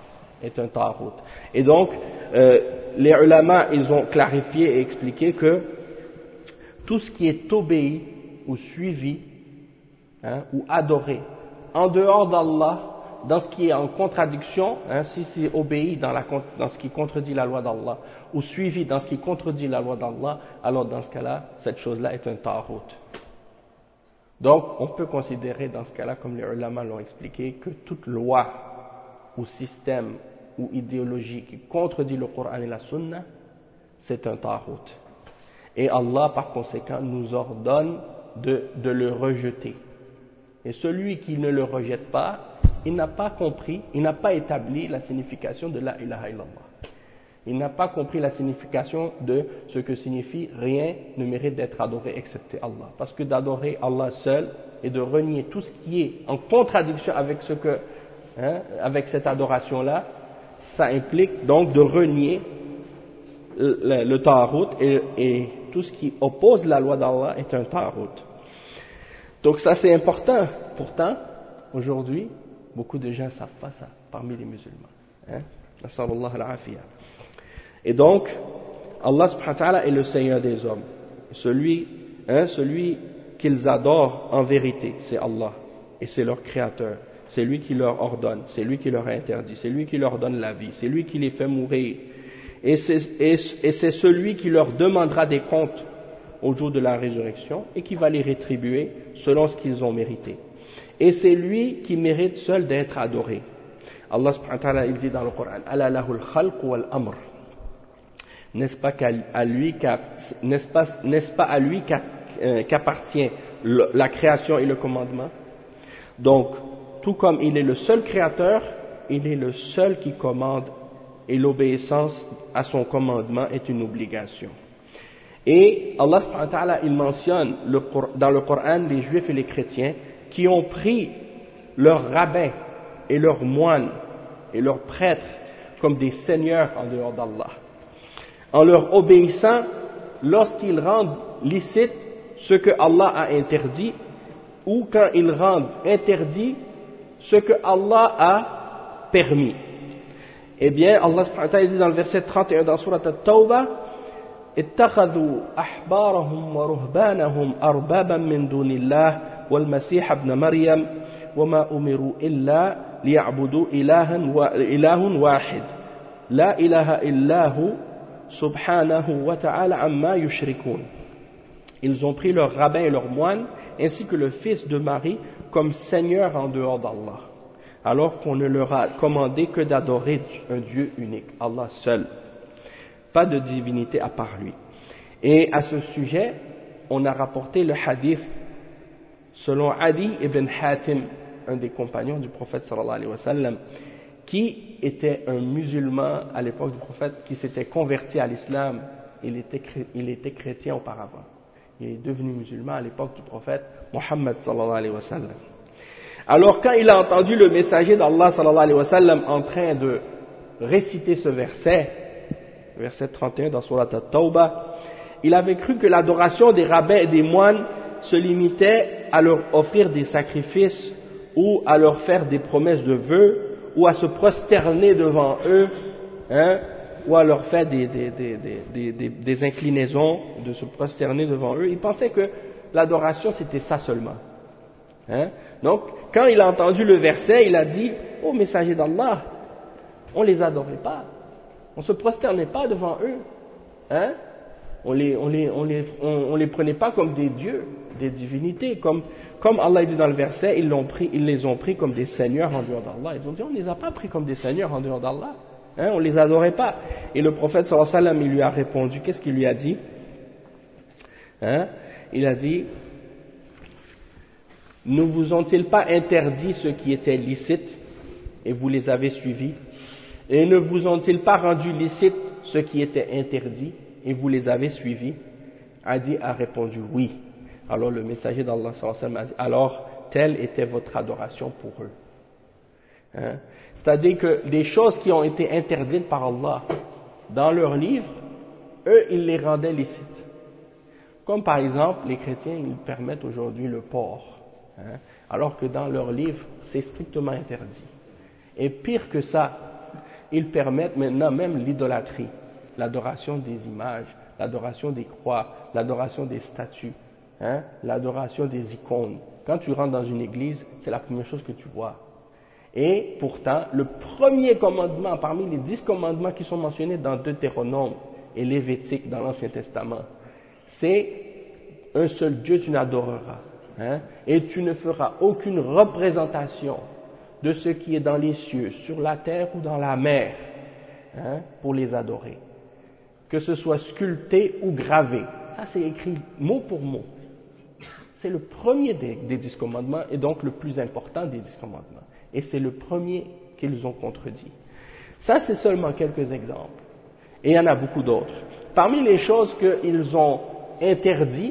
Et donc, les ulama, ils ont clarifié et expliqué que tout ce qui est obéi ou suivi, ou adoré en dehors d'Allah, dans ce qui est en contradiction, si c'est obéi dans ce qui contredit la loi d'Allah, ou suivi dans ce qui contredit la loi d'Allah, alors dans ce cas-là, cette chose-là est un tarout. Donc, on peut considérer dans ce cas-là, comme les ulama l'ont expliqué, que toute loi, ou système, ou idéologie qui contredit le Coran et la Sunna, c'est un tarout. Et Allah, par conséquent, nous ordonne de le rejeter. Et celui qui ne le rejette pas, il n'a pas compris, il n'a pas établi la signification de La ilaha illallah. Il n'a pas compris la signification de ce que signifie rien ne mérite d'être adoré excepté Allah. Parce que d'adorer Allah seul et de renier tout ce qui est en contradiction avec avec cette adoration-là, ça implique donc de renier le Tarout et tout ce qui oppose la loi d'Allah est un Tarout. Donc ça c'est important. Pourtant, aujourd'hui, beaucoup de gens ne savent pas ça, parmi les musulmans. Nasallallahu al-afiyah. Et donc, Allah subhanahu wa ta'ala est le Seigneur des hommes. Celui qu'ils adorent en vérité, c'est Allah. Et c'est leur Créateur. C'est lui qui leur ordonne, c'est lui qui leur interdit, c'est lui qui leur donne la vie, c'est lui qui les fait mourir. Et c'est celui qui leur demandera des comptes au jour de la résurrection et qui va les rétribuer selon ce qu'ils ont mérité. Et c'est lui qui mérite seul d'être adoré. Allah subhanahu wa ta'ala, il dit dans le Coran, Ala lahul khalq wal amr. N'est-ce pas à lui qu'appartient la création et le commandement? Donc, tout comme il est le seul créateur, il est le seul qui commande, et l'obéissance à son commandement est une obligation. Et Allah subhanahu wa ta'ala, il mentionne dans le Coran les juifs et les chrétiens qui ont pris leurs rabbins et leurs moines et leurs prêtres comme des seigneurs en dehors d'Allah, en leur obéissant lorsqu'ils rendent licite ce que Allah a interdit, ou quand ils rendent interdit ce que Allah a permis. Eh bien, Allah subhanahu wa ta'ala dit dans le verset 31 dans Surat At-Tawbah, اتخذوا أحبارهم ورهبانهم أربابا من دون الله والمسيح ابن مريم وما أمروا إلا ليعبدوا إله واحد لا إله إلا هو سبحانه وتعالى عما يشركون. Ils ont pris leurs rabbins et leurs moines ainsi que le fils de Marie comme seigneur en dehors d'Allah, alors qu'on ne leur a commandé que d'adorer un Dieu unique, Allah seul. Pas de divinité à part lui. Et à ce sujet, on a rapporté le hadith selon Adi ibn Hatim, un des compagnons du prophète sallallahu alayhi wa sallam, qui était un musulman à l'époque du prophète, qui s'était converti à l'islam. Il était chrétien auparavant. Il est devenu musulman à l'époque du prophète Muhammad sallallahu alayhi wa sallam. Alors quand il a entendu le messager d'Allah sallallahu alayhi wa sallam en train de réciter ce verset 31 dans Surat At-Tawbah, il avait cru que l'adoration des rabbins et des moines se limitait à leur offrir des sacrifices ou à leur faire des promesses de vœux ou à se prosterner devant eux, ou à leur faire des inclinaisons, de se prosterner devant eux. Il pensait que l'adoration c'était ça seulement. Donc, quand il a entendu le verset, il a dit, ô messager d'Allah, on les adorait pas. On se prosternait pas devant eux, on les prenait pas comme des dieux, des divinités, comme Allah dit dans le verset, ils les ont pris comme des seigneurs en dehors d'Allah. Ils ont dit, on les a pas pris comme des seigneurs en dehors d'Allah, on les adorait pas. Et le prophète sallallahu alayhi wa sallam, il lui a répondu, qu'est-ce qu'il lui a dit? Il a dit, ne vous ont-ils pas interdit ce qui était licite et vous les avez suivis? Et ne vous ont-ils pas rendu licite ce qui était interdit et vous les avez suivis? Adi a répondu oui. Alors le messager d'Allah sallallahu alayhi wa sallam a dit, alors telle était votre adoration pour eux. C'est-à-dire que les choses qui ont été interdites par Allah dans leurs livres, eux ils les rendaient licites. Comme par exemple les chrétiens ils permettent aujourd'hui le porc, alors que dans leurs livres c'est strictement interdit. Et pire que ça, ils permettent maintenant même l'idolâtrie, l'adoration des images, l'adoration des croix, l'adoration des statues, l'adoration des icônes. Quand tu rentres dans une église, c'est la première chose que tu vois. Et pourtant, le premier commandement parmi les 10 commandements qui sont mentionnés dans Deutéronome et Lévitique dans l'Ancien Testament, c'est un seul Dieu tu n'adoreras, et tu ne feras aucune représentation de ce qui est dans les cieux, sur la terre ou dans la mer, pour les adorer. Que ce soit sculpté ou gravé. Ça c'est écrit mot pour mot. C'est le premier des 10 commandements et donc le plus important des 10 commandements. Et c'est le premier qu'ils ont contredit. Ça c'est seulement quelques exemples. Et il y en a beaucoup d'autres. Parmi les choses qu'ils ont interdites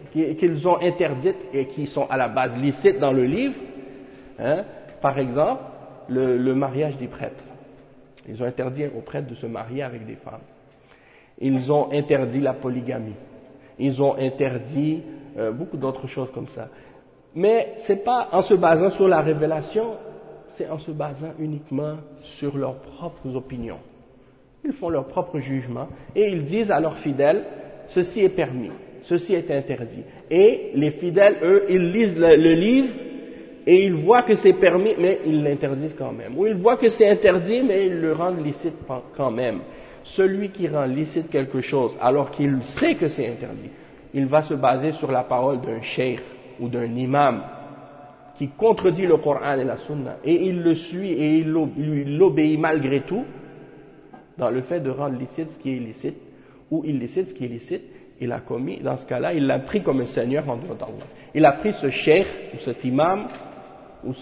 et qui sont à la base licites dans le livre, par exemple, le mariage des prêtres. Ils ont interdit aux prêtres de se marier avec des femmes. Ils ont interdit la polygamie. Ils ont interdit beaucoup d'autres choses comme ça. Mais c'est pas en se basant sur la révélation, c'est en se basant uniquement sur leurs propres opinions. Ils font leur propre jugement et ils disent à leurs fidèles, ceci est permis, ceci est interdit. Et les fidèles, eux, ils lisent le livre et ils voient que c'est permis, mais ils l'interdisent quand même. Ou ils voient que c'est interdit, mais ils le rendent licite quand même. Celui qui rend licite quelque chose, alors qu'il sait que c'est interdit, il va se baser sur la parole d'un cheikh ou d'un imam qui contredit le Coran et la Sunna, et il le suit et il l'obéit malgré tout, dans le fait de rendre licite ce qui est illicite, ou illicite ce qui est licite, il a commis, dans ce cas-là, il l'a pris comme un seigneur en dehors d'Allah. Il a pris ce cheikh, ou cet imam, ou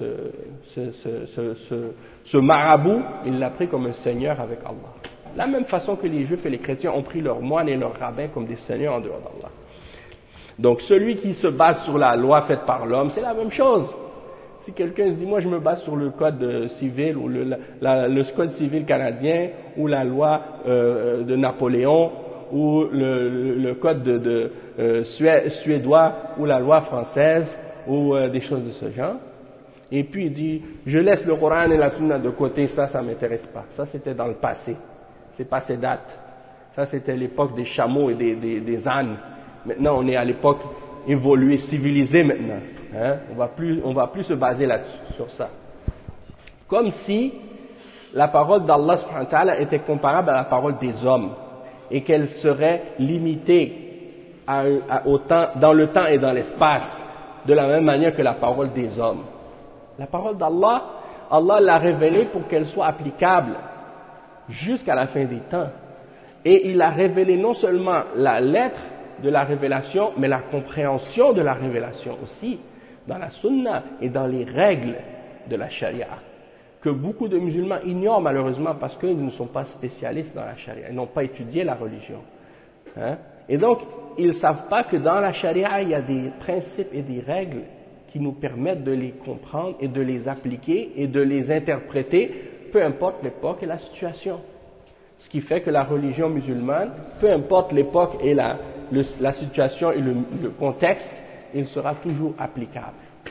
ce marabout, il l'a pris comme un seigneur avec Allah. De la même façon que les juifs et les chrétiens ont pris leurs moines et leurs rabbins comme des seigneurs en dehors d'Allah. Donc celui qui se base sur la loi faite par l'homme, c'est la même chose. Si quelqu'un se dit, moi je me base sur le code civil, ou le code civil canadien, ou la loi de Napoléon, ou le code suédois, ou la loi française, ou des choses de ce genre, et puis il dit, je laisse le Coran et la Sunna de côté, ça m'intéresse pas. Ça c'était dans le passé, c'est passé date. Ça c'était l'époque des chameaux et des ânes. Maintenant on est à l'époque évoluée, civilisée maintenant. Hein? On va plus se baser là-dessus, sur ça. Comme si la parole d'Allah subhanahu wa ta'ala était comparable à la parole des hommes, et qu'elle serait limitée dans le temps et dans l'espace, de la même manière que la parole des hommes. La parole d'Allah, Allah l'a révélée pour qu'elle soit applicable jusqu'à la fin des temps. Et il a révélé non seulement la lettre de la révélation, mais la compréhension de la révélation aussi, dans la sunna et dans les règles de la charia, que beaucoup de musulmans ignorent malheureusement parce qu'ils ne sont pas spécialistes dans la charia, ils n'ont pas étudié la religion. Hein? Et donc, ils ne savent pas que dans la charia, il y a des principes et des règles qui nous permettent de les comprendre et de les appliquer et de les interpréter, peu importe l'époque et la situation. Ce qui fait que la religion musulmane, peu importe l'époque et la situation et le contexte, il sera toujours applicable.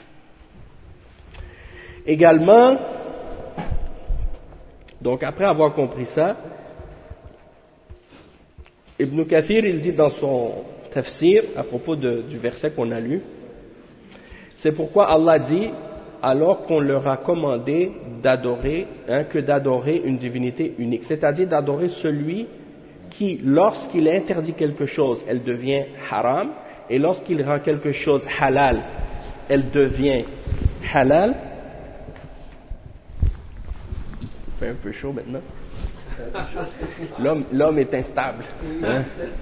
Également, donc après avoir compris ça, Ibn Kathir, il dit dans son tafsir, à propos du verset qu'on a lu, c'est pourquoi Allah dit, alors qu'on leur a commandé d'adorer, que d'adorer une divinité unique, c'est-à-dire d'adorer celui qui, lorsqu'il interdit quelque chose, elle devient haram, et lorsqu'il rend quelque chose halal, elle devient halal. Il fait un peu chaud maintenant. L'homme est instable. Hein?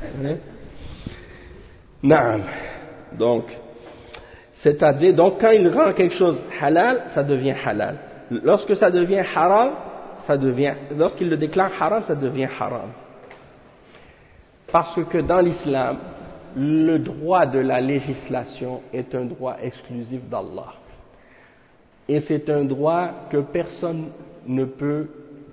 Naam. Donc, c'est-à-dire, donc quand il rend quelque chose halal, ça devient halal. Lorsque ça devient haram, lorsqu'il le déclare haram, ça devient haram. Parce que dans l'islam, le droit de la législation est un droit exclusif d'Allah. Et c'est un droit que personne ne peut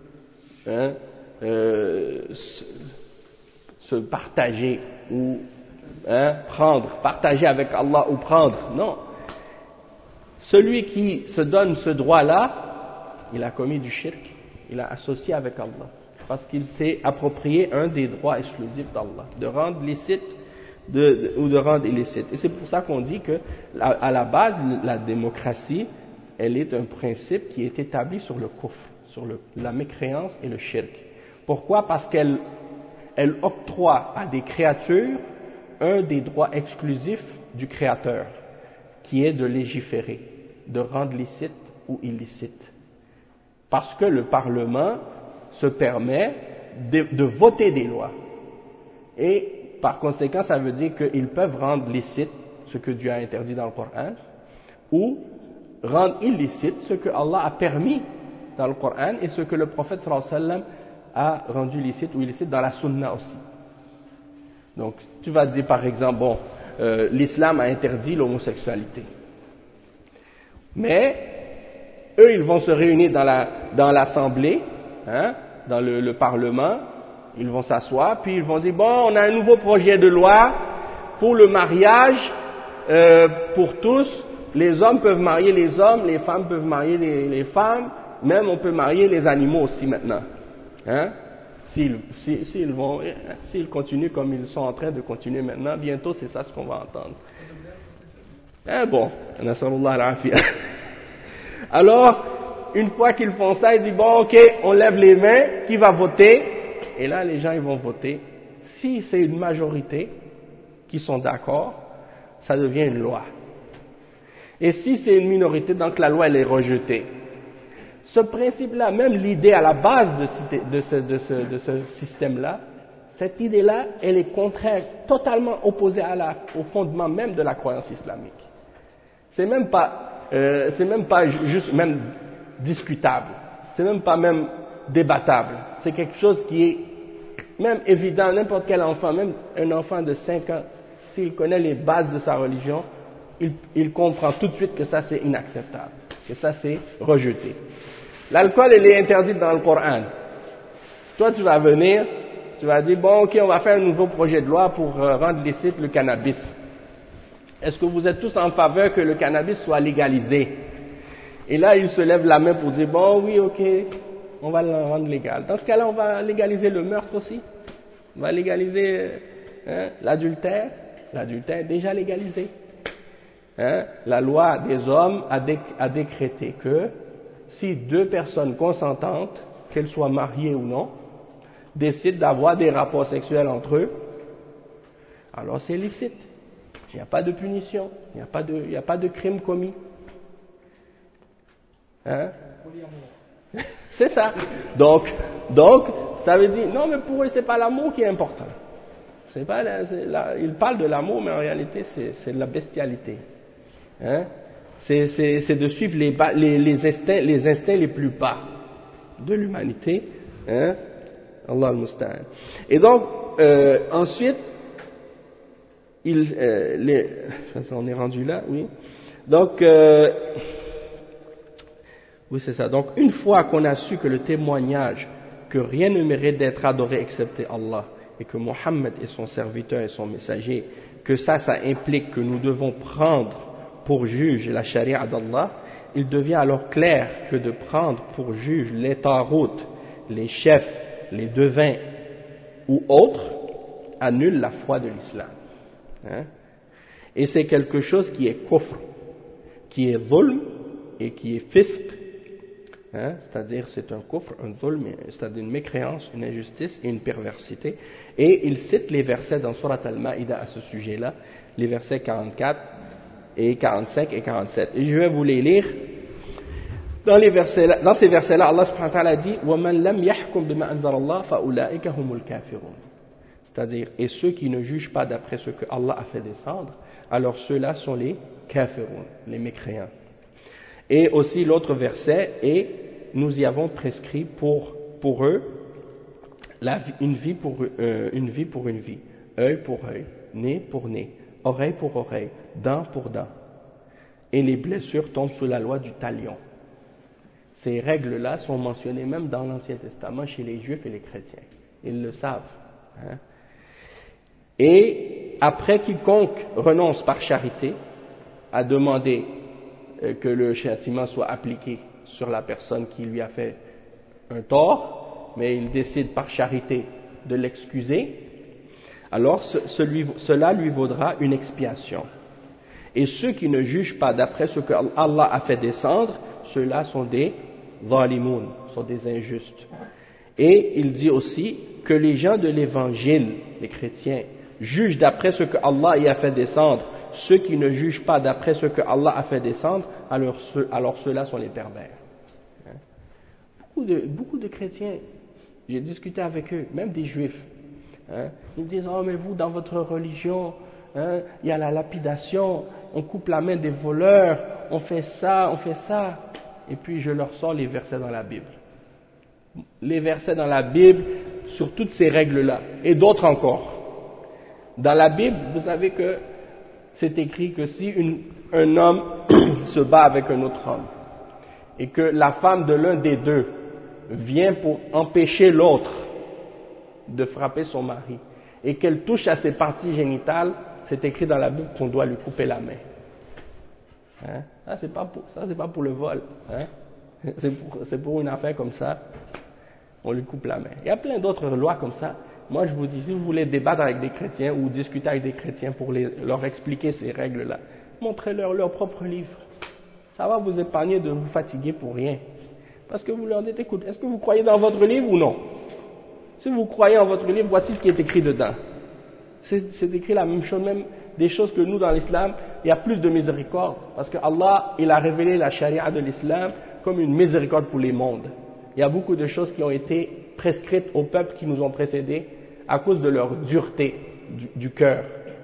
se partager ou partager avec Allah ou prendre. Non. Celui qui se donne ce droit-là, il a commis du shirk, il a associé avec Allah. Parce qu'il s'est approprié un des droits exclusifs d'Allah, de rendre licite ou de rendre illicite. Et c'est pour ça qu'on dit que, à la base, la démocratie, elle est un principe qui est établi sur le kufr, sur la mécréance et le shirk. Pourquoi? Parce qu'elle octroie à des créatures un des droits exclusifs du Créateur, qui est de légiférer, de rendre licite ou illicite. Parce que le Parlement se permet de voter des lois. Et par conséquent, ça veut dire qu'ils peuvent rendre licite ce que Dieu a interdit dans le Coran, ou rendre illicite ce que Allah a permis dans le Coran et ce que le prophète sallallahu alayhi wa sallam a rendu licite ou illicite dans la sunna aussi. Donc, tu vas dire par exemple, l'islam a interdit l'homosexualité. Mais, eux, ils vont se réunir dans l'assemblée, dans le parlement, ils vont s'asseoir, puis ils vont dire, bon, on a un nouveau projet de loi pour le mariage pour tous. Les hommes peuvent marier les hommes, les femmes peuvent marier les femmes, même on peut marier les animaux aussi maintenant. S'ils continuent comme ils sont en train de continuer maintenant, bientôt c'est ça ce qu'on va entendre. Bon, alors, une fois qu'ils font ça, ils disent, bon ok, on lève les mains, qui va voter? Et là les gens ils vont voter. Si c'est une majorité qui sont d'accord, ça devient une loi. Et si c'est une minorité, donc la loi elle est rejetée. Ce principe-là, même l'idée à la base de ce système-là, cette idée-là, elle est contraire, totalement opposée au fondement même de la croyance islamique. C'est même pas juste même discutable. C'est même pas même débattable. C'est quelque chose qui est même évident. N'importe quel enfant, même un enfant de 5 ans, s'il connaît les bases de sa religion, il comprend tout de suite que ça c'est inacceptable, que ça c'est rejeté. L'alcool, il est interdit dans le Coran. Toi, tu vas venir, tu vas dire, bon, ok, on va faire un nouveau projet de loi pour rendre licite le cannabis. Est-ce que vous êtes tous en faveur que le cannabis soit légalisé? Et là, il se lève la main pour dire, bon, oui, ok, on va le rendre légal. Dans ce cas-là, on va légaliser le meurtre aussi. On va légaliser l'adultère. L'adultère est déjà légalisé. La loi des hommes a décrété que si 2 personnes consentantes, qu'elles soient mariées ou non, décident d'avoir des rapports sexuels entre eux, alors c'est licite. Il n'y a pas de punition, il n'y a pas de crime commis. C'est ça. Donc, ça veut dire, non mais pour eux c'est pas l'amour qui est important. Ils parlent de l'amour, mais en réalité c'est de la bestialité. C'est de suivre les instincts les plus bas de l'humanité. Allah al-Musta'an. Et donc, ensuite, on est rendu là, oui. Donc, oui c'est ça. Donc, une fois qu'on a su que le témoignage que rien ne mérite d'être adoré excepté Allah, et que Mohammed est son serviteur et son messager, que ça implique que nous devons prendre pour juge la charia d'Allah, il devient alors clair que de prendre pour juge les taroutes, les chefs, les devins ou autres annule la foi de l'islam. Et c'est quelque chose qui est kufr, qui est zulm et qui est fisq. C'est-à-dire c'est un kufr, un zulm, c'est-à-dire une mécréance, une injustice et une perversité. Et il cite les versets dans Surat Al-Ma'ida à ce sujet-là, les versets 44 et 45 et 47. Et je vais vous les lire. Dans ces versets-là, Allah subhanahu wa ta'ala dit وَمَنْ لَمْ يَحْكُمْ بِمَا أَنزَلَ اللَّهُ فَأُولَٰئِكَ هُمُ الْكَافِرُونَ. C'est-à-dire, et ceux qui ne jugent pas d'après ce que Allah a fait descendre, alors ceux-là sont les kafirun, les mécréants. Et aussi l'autre verset, et nous y avons prescrit pour eux une vie pour une vie, œil pour œil, nez pour nez, oreille pour oreille, dent pour dent. Et les blessures tombent sous la loi du talion. Ces règles-là sont mentionnées même dans l'Ancien Testament chez les Juifs et les chrétiens. Ils le savent. Et après quiconque renonce par charité à demander que le châtiment soit appliqué sur la personne qui lui a fait un tort, mais il décide par charité de l'excuser, alors cela lui vaudra une expiation. Et ceux qui ne jugent pas d'après ce que Allah a fait descendre, ceux-là sont des zalimoun, sont des injustes. Et il dit aussi que les gens de l'évangile, les chrétiens, jugent d'après ce que Allah y a fait descendre. Ceux qui ne jugent pas d'après ce que Allah a fait descendre, alors ceux-là sont les pervers. Beaucoup de chrétiens, j'ai discuté avec eux, même des juifs, ils disent, oh mais vous dans votre religion, il y a la lapidation, on coupe la main des voleurs, on fait ça, et puis je leur sors les versets dans la Bible. Les versets dans la Bible sur toutes ces règles-là, et d'autres encore. Dans la Bible, vous savez que c'est écrit que si un homme se bat avec un autre homme, et que la femme de l'un des deux vient pour empêcher l'autre de frapper son mari, et qu'elle touche à ses parties génitales, c'est écrit dans la Bible qu'on doit lui couper la main. Ça c'est pas pour le vol. C'est pour une affaire comme ça, on lui coupe la main. Il y a plein d'autres lois comme ça. Moi je vous dis, si vous voulez débattre avec des chrétiens ou discuter avec des chrétiens pour leur expliquer ces règles-là, montrez-leur leur propre livre. Ça va vous épargner de vous fatiguer pour rien. Parce que vous leur dites, écoute, est-ce que vous croyez dans votre livre ou non? Si vous croyez en votre livre, voici ce qui est écrit dedans. C'est écrit la même chose, des choses que nous, dans l'islam, il y a plus de miséricorde. Parce que Allah, il a révélé la charia de l'islam comme une miséricorde pour les mondes. Il y a beaucoup de choses qui ont été prescrites aux peuples qui nous ont précédés à cause de leur dureté du cœur,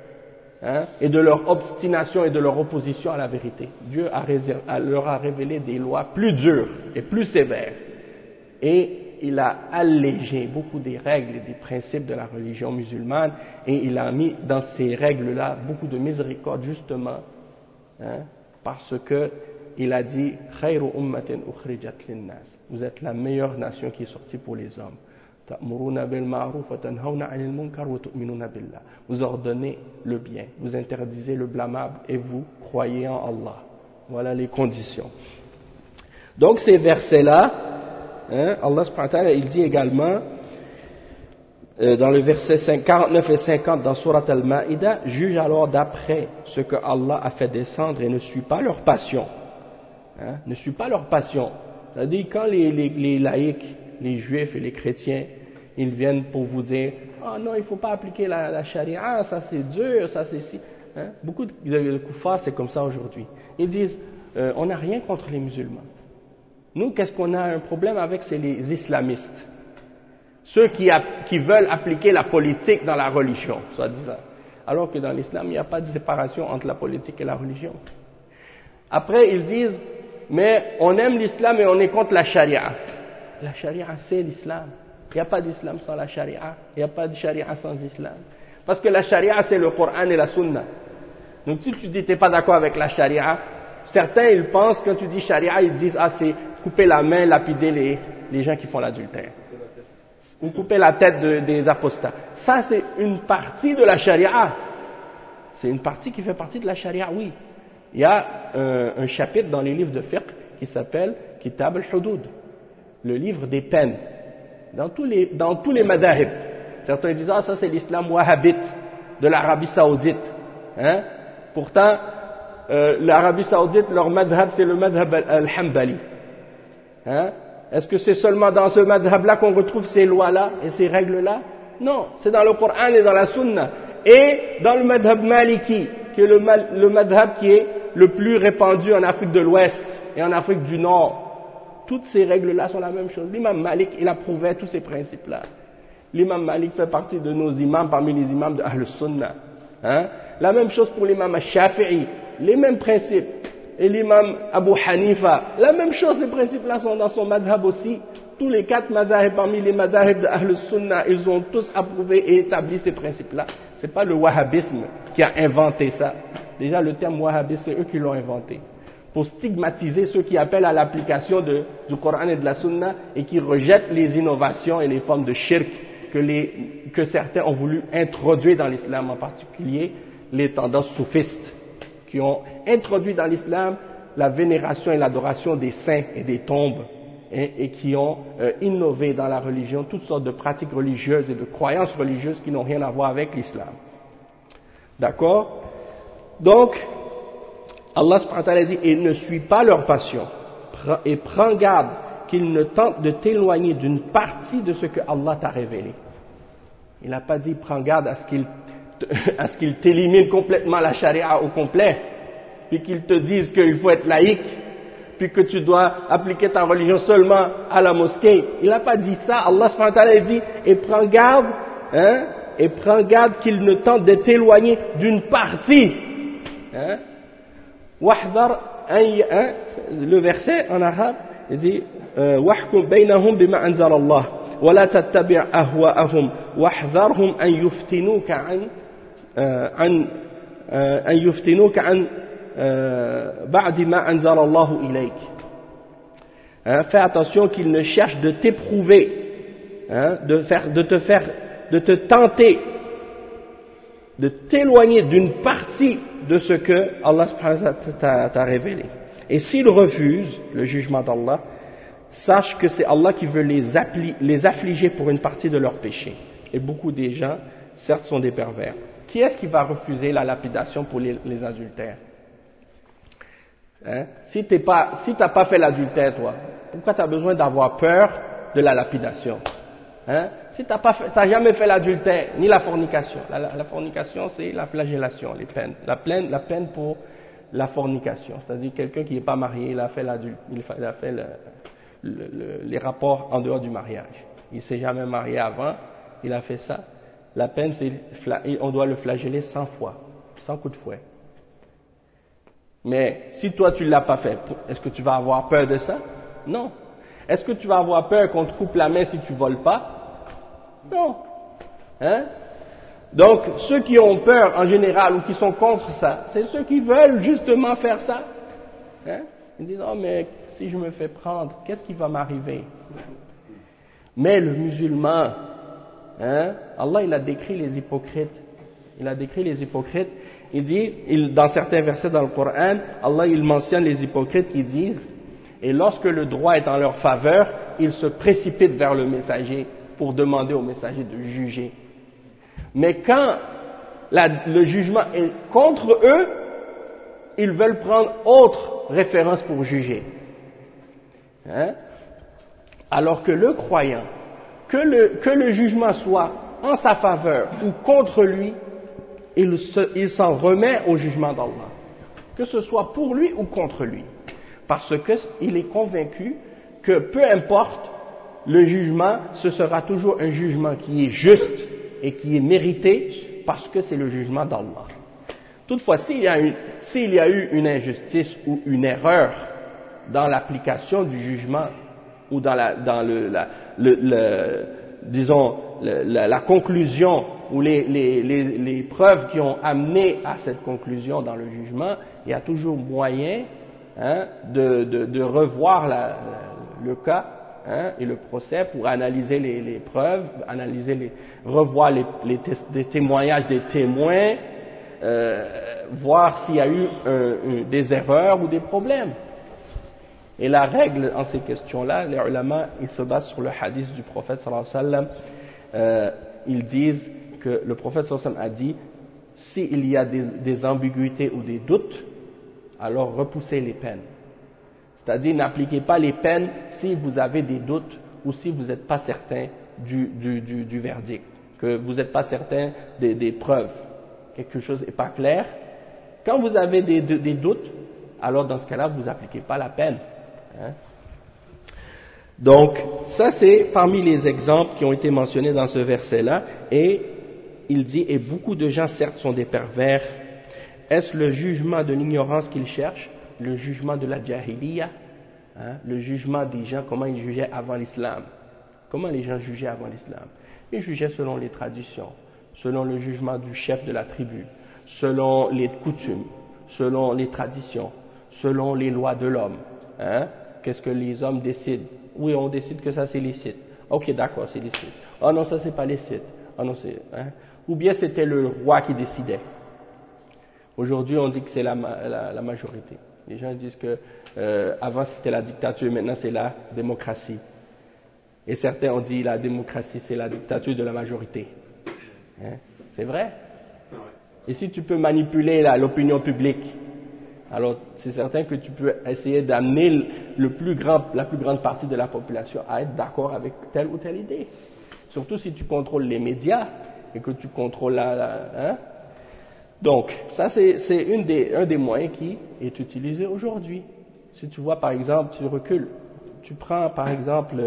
et de leur obstination et de leur opposition à la vérité. Dieu leur a révélé des lois plus dures et plus sévères. Et il a allégé beaucoup des règles et des principes de la religion musulmane, et il a mis dans ces règles-là beaucoup de miséricorde, justement, parce que il a dit « Khayru ummatin ukhrijat linnas » vous êtes la meilleure nation qui est sortie pour les hommes. « Ta'muruna bil ma'ruf wa tanhawna 'anil munkar wa tu'minuna billah » vous ordonnez le bien, vous interdisez le blâmable et vous croyez en Allah. Voilà les conditions. Donc ces versets-là, Allah subhanahu wa ta'ala, il dit également dans le verset 49 et 50 dans Surat Al-Ma'ida, juge alors d'après ce que Allah a fait descendre et ne suit pas leur passion. Ne suit pas leur passion. C'est-à-dire quand les laïcs, les juifs et les chrétiens, ils viennent pour vous dire « Ah non, il ne faut pas appliquer la charia, ça c'est dur, ça c'est si... » Beaucoup de koufars, c'est comme ça aujourd'hui. Ils disent on n'a rien contre les musulmans. Nous, qu'est-ce qu'on a un problème avec, c'est les islamistes. Ceux qui veulent appliquer la politique dans la religion, soi-disant. Alors que dans l'islam, il n'y a pas de séparation entre la politique et la religion. Après, ils disent, mais on aime l'islam et on est contre la charia. La charia, c'est l'islam. Il n'y a pas d'islam sans la charia. Il n'y a pas de charia sans islam. Parce que la charia, c'est le Coran et la sunna. Donc si tu dis que tu n'es pas d'accord avec la charia, certains, ils pensent, quand tu dis charia, ils disent, ah, c'est couper la main, lapider les gens qui font l'adultère. Ou couper la tête des apostats. Ça, c'est une partie de la charia. C'est une partie qui fait partie de la charia, oui. Il y a un chapitre dans les livres de fiqh qui s'appelle Kitab al-Hudud, le livre des peines. Dans tous les madahib. Certains disent, ah, ça c'est l'islam wahhabite de l'Arabie Saoudite. Pourtant, l'Arabie Saoudite, leur madhab, c'est le madhab al-Hanbali. Est-ce que c'est seulement dans ce madhab-là qu'on retrouve ces lois-là et ces règles-là? Non, c'est dans le Coran et dans la Sunna. Et dans le madhab maliki, qui est le madhab qui est le plus répandu en Afrique de l'Ouest et en Afrique du Nord. Toutes ces règles-là sont la même chose. L'imam Malik, il approuvait tous ces principes-là. L'imam Malik fait partie de nos imams parmi les imams de Ahl Sunnah. La même chose pour l'imam Shafi'i, les mêmes principes. Et l'imam Abu Hanifa, la même chose, ces principes-là sont dans son madhab aussi. Tous les 4 madhab parmi les madhab de Ahl Sunnah, ils ont tous approuvé et établi ces principes-là. C'est pas le wahhabisme qui a inventé ça. Déjà, le terme wahhabisme, c'est eux qui l'ont inventé. Pour stigmatiser ceux qui appellent à l'application du Coran et de la Sunna et qui rejettent les innovations et les formes de shirk que certains ont voulu introduire dans l'islam, en particulier les tendances soufistes, qui ont introduit dans l'islam la vénération et l'adoration des saints et des tombes, et qui ont innové dans la religion toutes sortes de pratiques religieuses et de croyances religieuses qui n'ont rien à voir avec l'islam. D'accord? Donc, Allah subhanahu wa ta'ala dit, et ne suis pas leur passion, et prends garde qu'ils ne tentent de t'éloigner d'une partie de ce que Allah t'a révélé. Il n'a pas dit, prends garde à ce qu'ils t'éliminent complètement la charia au complet, puis qu'ils te disent qu'il faut être laïque, puis que tu dois appliquer ta religion seulement à la mosquée. Il n'a pas dit ça. Allah subhanahu wa ta'ala dit, et prends garde qu'ils ne tentent de t'éloigner d'une partie. Wahdar, le verset en arabe, il dit, wahkum baynahum bima anzal Allah, wa la tattabi' ahwa'ahum, wahdharhum an yuftinuka an ba'di ma anzal Allah ilayk. Fais attention qu'ils ne cherchent de t'éprouver, de te tenter, de t'éloigner d'une partie de ce que Allah subhanahu wa ta'ala t'a révélé. Et s'ils refusent le jugement d'Allah, sache que c'est Allah qui veut les affliger pour une partie de leurs péchés. Et beaucoup des gens, certes, sont des pervers. Qui est-ce qui va refuser la lapidation pour les adultères? Si t'as pas fait l'adultère, toi, pourquoi tu as besoin d'avoir peur de la lapidation? Hein? Si t'as jamais fait l'adultère, ni la fornication. La fornication, c'est la flagellation, les peines. La peine pour la fornication. C'est-à-dire quelqu'un qui n'est pas marié, il a fait les rapports en dehors du mariage. Il s'est jamais marié avant, il a fait ça. La peine, on doit le flageller 100 fois, 100 coups de fouet. Mais si toi tu l'as pas fait, est-ce que tu vas avoir peur de ça? Non. Est-ce que tu vas avoir peur qu'on te coupe la main si tu voles pas? Non. Hein? Donc, ceux qui ont peur en général ou qui sont contre ça, c'est ceux qui veulent justement faire ça. Hein? Ils disent, oh mais si je me fais prendre, qu'est-ce qui va m'arriver? Mais le musulman, hein, Allah il a décrit les hypocrites. Il a décrit les hypocrites. Il dit, dans certains versets dans le Coran, Allah il mentionne les hypocrites qui disent, et lorsque le droit est en leur faveur, ils se précipitent vers le messager pour demander au messager de juger. Mais quand le jugement est contre eux, ils veulent prendre autre référence pour juger. Hein? Alors que le croyant, que le jugement soit en sa faveur ou contre lui, il s'en remet au jugement d'Allah. Que ce soit pour lui ou contre lui. Parce qu'il est convaincu que peu importe le jugement, ce sera toujours un jugement qui est juste et qui est mérité parce que c'est le jugement d'Allah. Toutefois, s'il y a eu une injustice ou une erreur dans l'application du jugement ou dans la conclusion ou les preuves qui ont amené à cette conclusion dans le jugement, il y a toujours moyen de revoir le cas et le procès pour analyser les preuves, revoir les témoignages des témoins, voir s'il y a eu des erreurs ou des problèmes. Et la règle en ces questions-là, les ulama, ils se basent sur le hadith du prophète sallallahu alayhi wa sallam. Ils disent que le prophète sallallahu alayhi wa sallam a dit, s'il y a des ambiguïtés ou des doutes, alors repoussez les peines. C'est-à-dire, n'appliquez pas les peines si vous avez des doutes ou si vous n'êtes pas certain du verdict, que vous n'êtes pas certain des preuves, quelque chose n'est pas clair. Quand vous avez des doutes, alors dans ce cas-là, vous n'appliquez pas la peine. Hein? Donc, ça c'est parmi les exemples qui ont été mentionnés dans ce verset-là, et il dit, et beaucoup de gens certes sont des pervers. Est-ce le jugement de l'ignorance qu'ils cherchent? Le jugement de la jahiliya, le jugement des gens, comment ils jugeaient avant l'islam. Comment les gens jugeaient avant l'islam? Ils jugeaient selon les traditions, selon le jugement du chef de la tribu, selon les coutumes, selon les traditions, selon les lois de l'homme. Qu'est-ce que les hommes décident? Oui, on décide que ça c'est licite. Ok, d'accord, c'est licite. Oh non, ça c'est pas licite. Oh non, c'est... Ou bien c'était le roi qui décidait. Aujourd'hui, on dit que c'est la majorité. Les gens disent que avant c'était la dictature, maintenant c'est la démocratie. Et certains ont dit la démocratie c'est la dictature de la majorité. C'est vrai? Et si tu peux manipuler l'opinion publique, alors c'est certain que tu peux essayer d'amener la plus grande partie de la population à être d'accord avec telle ou telle idée. Surtout si tu contrôles les médias et que tu contrôles Donc, ça c'est un des moyens qui est utilisé aujourd'hui. Si tu vois par exemple, tu recules, tu prends par exemple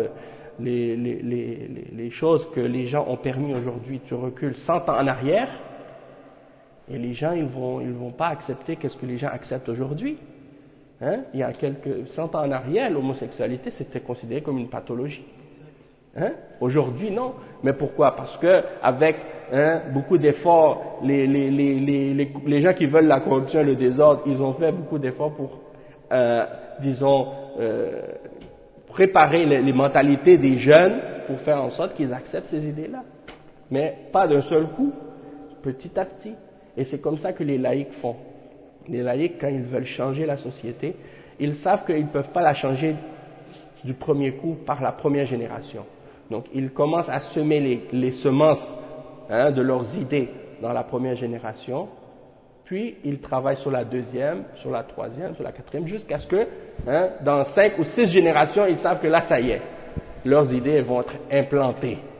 les choses que les gens ont permis aujourd'hui, tu recules 100 ans en arrière, et les gens ils vont pas accepter qu'est-ce que les gens acceptent aujourd'hui. Il y a 100 ans en arrière, l'homosexualité c'était considéré comme une pathologie. Aujourd'hui non, mais pourquoi? Parce que avec beaucoup d'efforts, les gens qui veulent la corruption et le désordre, ils ont fait beaucoup d'efforts pour, préparer les mentalités des jeunes pour faire en sorte qu'ils acceptent ces idées-là. Mais pas d'un seul coup, petit à petit. Et c'est comme ça que les laïcs font. Les laïcs, quand ils veulent changer la société, ils savent qu'ils ne peuvent pas la changer du premier coup par la première génération. Donc ils commencent à semer les semences de leurs idées dans la première génération, puis ils travaillent sur la deuxième, sur la troisième, sur la quatrième, jusqu'à ce que dans 5 ou 6 générations, ils savent que là ça y est, leurs idées vont être implantées.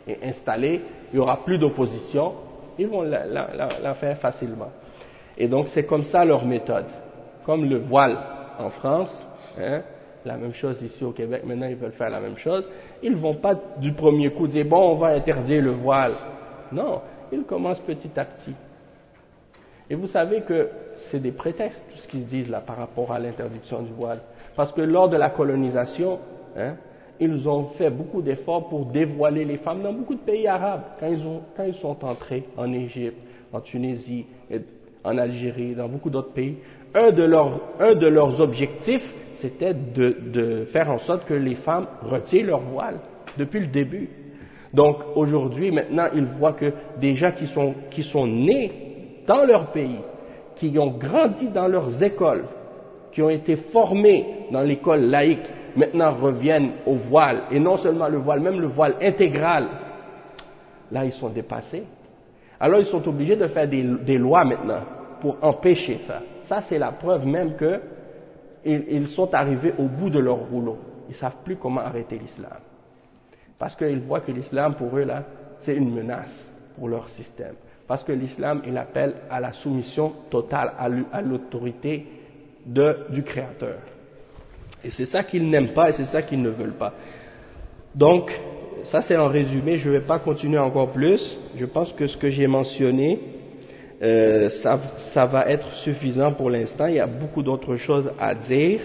est installée, il n'y aura plus d'opposition, ils vont la faire facilement. Et donc c'est comme ça leur méthode. Comme le voile en France, hein, la même chose ici au Québec, maintenant ils veulent faire la même chose, ils ne vont pas du premier coup dire bon on va interdire le voile. Non, ils commencent petit à petit. Et vous savez que c'est des prétextes tout ce qu'ils disent là par rapport à l'interdiction du voile. Parce que lors de la colonisation, hein, ils ont fait beaucoup d'efforts pour dévoiler les femmes dans beaucoup de pays arabes. Quand ils sont entrés en Égypte, en Tunisie, en Algérie, dans beaucoup d'autres pays, un de leurs objectifs, c'était de faire en sorte que les femmes retirent leur voile depuis le début. Donc aujourd'hui, maintenant, ils voient que des gens qui sont nés dans leur pays, qui ont grandi dans leurs écoles, qui ont été formés dans l'école laïque, maintenant reviennent au voile, et non seulement le voile, même le voile intégral. Là, ils sont dépassés. Alors, ils sont obligés de faire des lois maintenant pour empêcher ça. Ça, c'est la preuve même qu'ils sont arrivés au bout de leur rouleau. Ils ne savent plus comment arrêter l'islam. Parce qu'ils voient que l'islam, pour eux, là, c'est une menace pour leur système. Parce que l'islam, il appelle à la soumission totale à l'autorité du Créateur. Et c'est ça qu'ils n'aiment pas et c'est ça qu'ils ne veulent pas. Donc, ça c'est en résumé, je ne vais pas continuer encore plus. Je pense que ce que j'ai mentionné, ça va être suffisant pour l'instant. Il y a beaucoup d'autres choses à dire.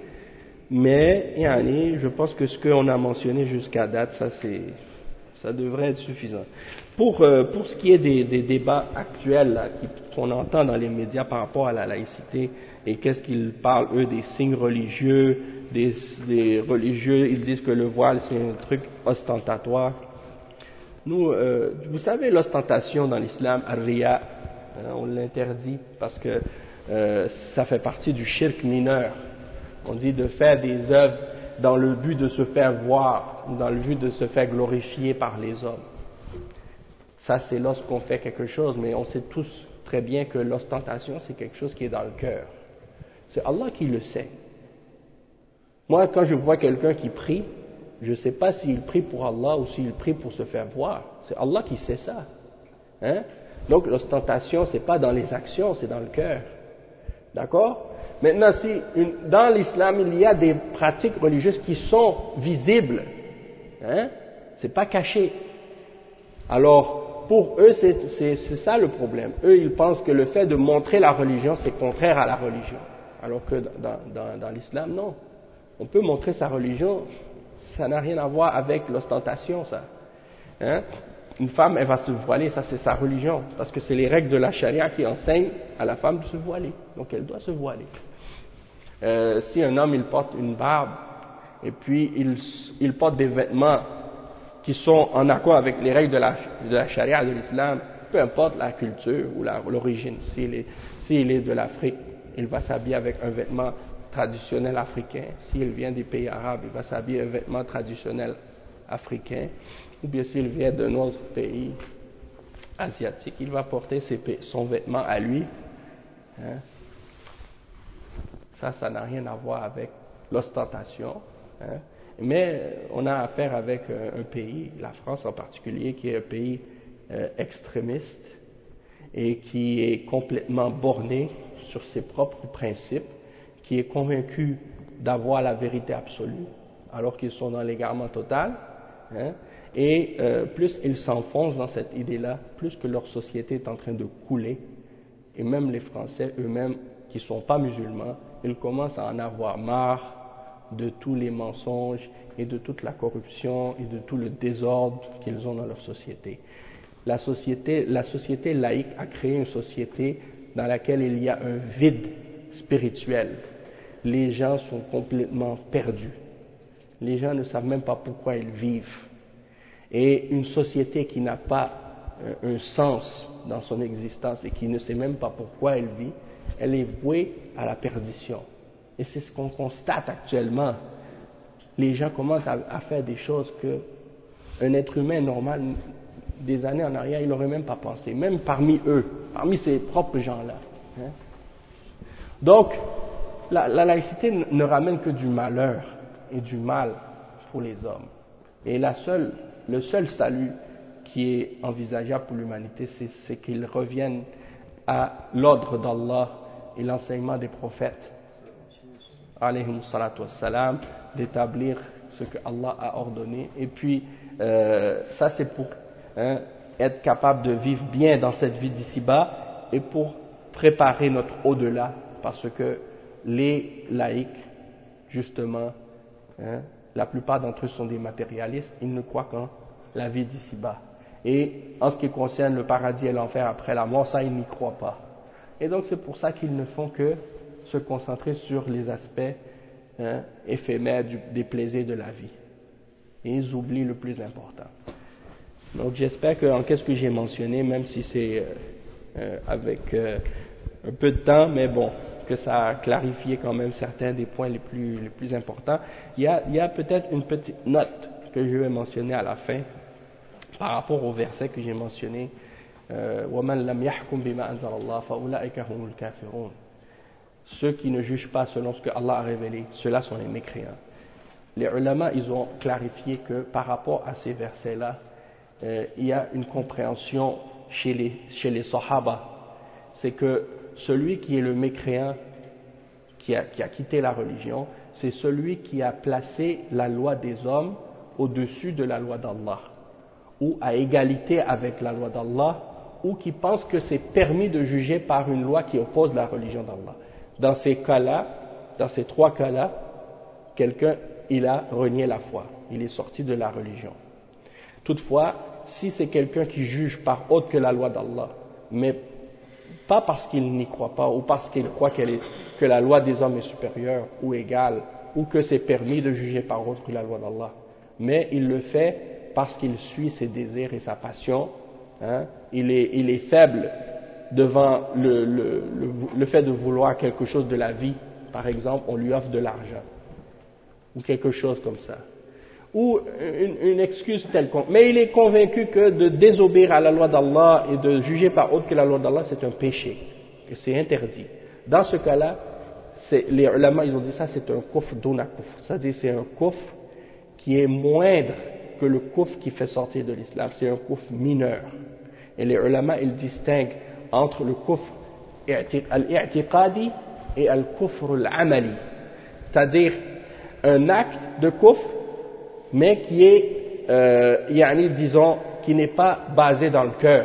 Mais, je pense que ce qu'on a mentionné jusqu'à date, ça devrait être suffisant. Pour ce qui est des débats actuels là, qu'on entend dans les médias par rapport à la laïcité, et qu'est-ce qu'ils parlent, eux, des signes religieux, des religieux, ils disent que le voile c'est un truc ostentatoire. Nous, vous savez, l'ostentation dans l'islam, ar-riya, on l'interdit parce que ça fait partie du shirk mineur. On dit de faire des œuvres dans le but de se faire voir, ou dans le but de se faire glorifier par les hommes. Ça, c'est lorsqu'on fait quelque chose, mais on sait tous très bien que l'ostentation, c'est quelque chose qui est dans le cœur. C'est Allah qui le sait. Moi, quand je vois quelqu'un qui prie, je ne sais pas s'il prie pour Allah ou s'il prie pour se faire voir. C'est Allah qui sait ça. Hein? Donc, l'ostentation, c'est pas dans les actions, c'est dans le cœur. D'accord? Maintenant, si dans l'islam, il y a des pratiques religieuses qui sont visibles, hein? C'est pas caché. Alors, pour eux, c'est ça le problème. Eux, ils pensent que le fait de montrer la religion, c'est contraire à la religion. Alors que dans l'islam, non. On peut montrer sa religion, ça n'a rien à voir avec l'ostentation, ça. Hein? Une femme, elle va se voiler, ça c'est sa religion, parce que c'est les règles de la charia qui enseignent à la femme de se voiler. Donc elle doit se voiler. Si un homme, il porte une barbe, et puis il porte des vêtements qui sont en accord avec les règles de la charia de l'islam, peu importe la culture ou l'origine, s'il est de l'Afrique, il va s'habiller avec un vêtement traditionnel africain. S'il vient des pays arabes, il va s'habiller un vêtement traditionnel africain. Ou bien s'il vient d'un autre pays asiatique, il va porter son vêtement à lui. Hein? Ça n'a rien à voir avec l'ostentation. Hein? Mais on a affaire avec un pays, la France en particulier, qui est un pays extrémiste et qui est complètement borné sur ses propres principes, qui est convaincu d'avoir la vérité absolue, alors qu'ils sont dans l'égarement total. Hein? Et plus ils s'enfoncent dans cette idée-là, plus que leur société est en train de couler, et même les Français eux-mêmes, qui ne sont pas musulmans, ils commencent à en avoir marre de tous les mensonges et de toute la corruption et de tout le désordre qu'ils ont dans leur société. La société laïque a créé une société dans laquelle il y a un vide spirituel. Les gens sont complètement perdus. Les gens ne savent même pas pourquoi ils vivent. Et une société qui n'a pas un sens dans son existence et qui ne sait même pas pourquoi elle vit, elle est vouée à la perdition. Et c'est ce qu'on constate actuellement. Les gens commencent à faire des choses qu'un être humain normal, des années en arrière, il n'aurait même pas pensé, même parmi eux, parmi ces propres gens-là. Hein? Donc, la laïcité ne ramène que du malheur et du mal pour les hommes. Et le seul salut, qui est envisageable pour l'humanité, c'est qu'ils reviennent à l'ordre d'Allah et l'enseignement des prophètes, alayhimu salatu wassalam, d'établir ce que Allah a ordonné. Et puis, ça c'est pour être capable de vivre bien dans cette vie d'ici-bas et pour préparer notre au-delà, parce que les laïcs, justement, la plupart d'entre eux sont des matérialistes, ils ne croient qu'en la vie d'ici-bas. Et en ce qui concerne le paradis et l'enfer après la mort, ça ils n'y croient pas. Et donc c'est pour ça qu'ils ne font que se concentrer sur les aspects éphémères des plaisirs de la vie. Et ils oublient le plus important. Donc j'espère que qu'est-ce que j'ai mentionné, même si c'est avec un peu de temps, mais bon, que ça a clarifié quand même certains des points les plus importants. Il y a peut-être une petite note que je vais mentionner à la fin par rapport au verset que j'ai mentionné. وَمَنْ لَمْ يَحْكُمْ بِمَا أَنزَلَ اللَّهُ فَأُولَٰئِكَ هُمُ الْكَافِرُونَ. Ceux qui ne jugent pas selon ce que Allah a révélé, ceux-là sont les mécréants. Les ulama, ils ont clarifié que par rapport à ces versets-là, il y a une compréhension chez les sahaba. C'est que celui qui est le mécréant, qui a quitté la religion, c'est celui qui a placé la loi des hommes au-dessus de la loi d'Allah, ou à égalité avec la loi d'Allah, ou qui pense que c'est permis de juger par une loi qui oppose la religion d'Allah. Dans ces cas-là, dans ces trois cas-là, quelqu'un, il a renié la foi, il est sorti de la religion. Toutefois, si c'est quelqu'un qui juge par autre que la loi d'Allah, mais pas parce qu'il n'y croit pas, ou parce qu'il croit que la loi des hommes est supérieure ou égale, ou que c'est permis de juger par autre que la loi d'Allah, mais il le fait parce qu'il suit ses désirs et sa passion, il est faible devant le fait de vouloir quelque chose de la vie. Par exemple, on lui offre de l'argent, ou quelque chose comme ça, ou une excuse quelconque, mais il est convaincu que de désobéir à la loi d'Allah et de juger par autre que la loi d'Allah, c'est un péché, que c'est interdit. Dans ce cas-là, les ulama, ils ont dit ça, c'est un kufr duna kufr, c'est-à-dire c'est un kufr qui est moindre que le kufr qui fait sortir de l'islam, c'est un kufr mineur. Et les ulama, ils distinguent entre le kufr al-i'tiqadi et al-kufr al-amali, c'est-à-dire un acte de kufr mais qui est, disons, qui n'est pas basé dans le cœur.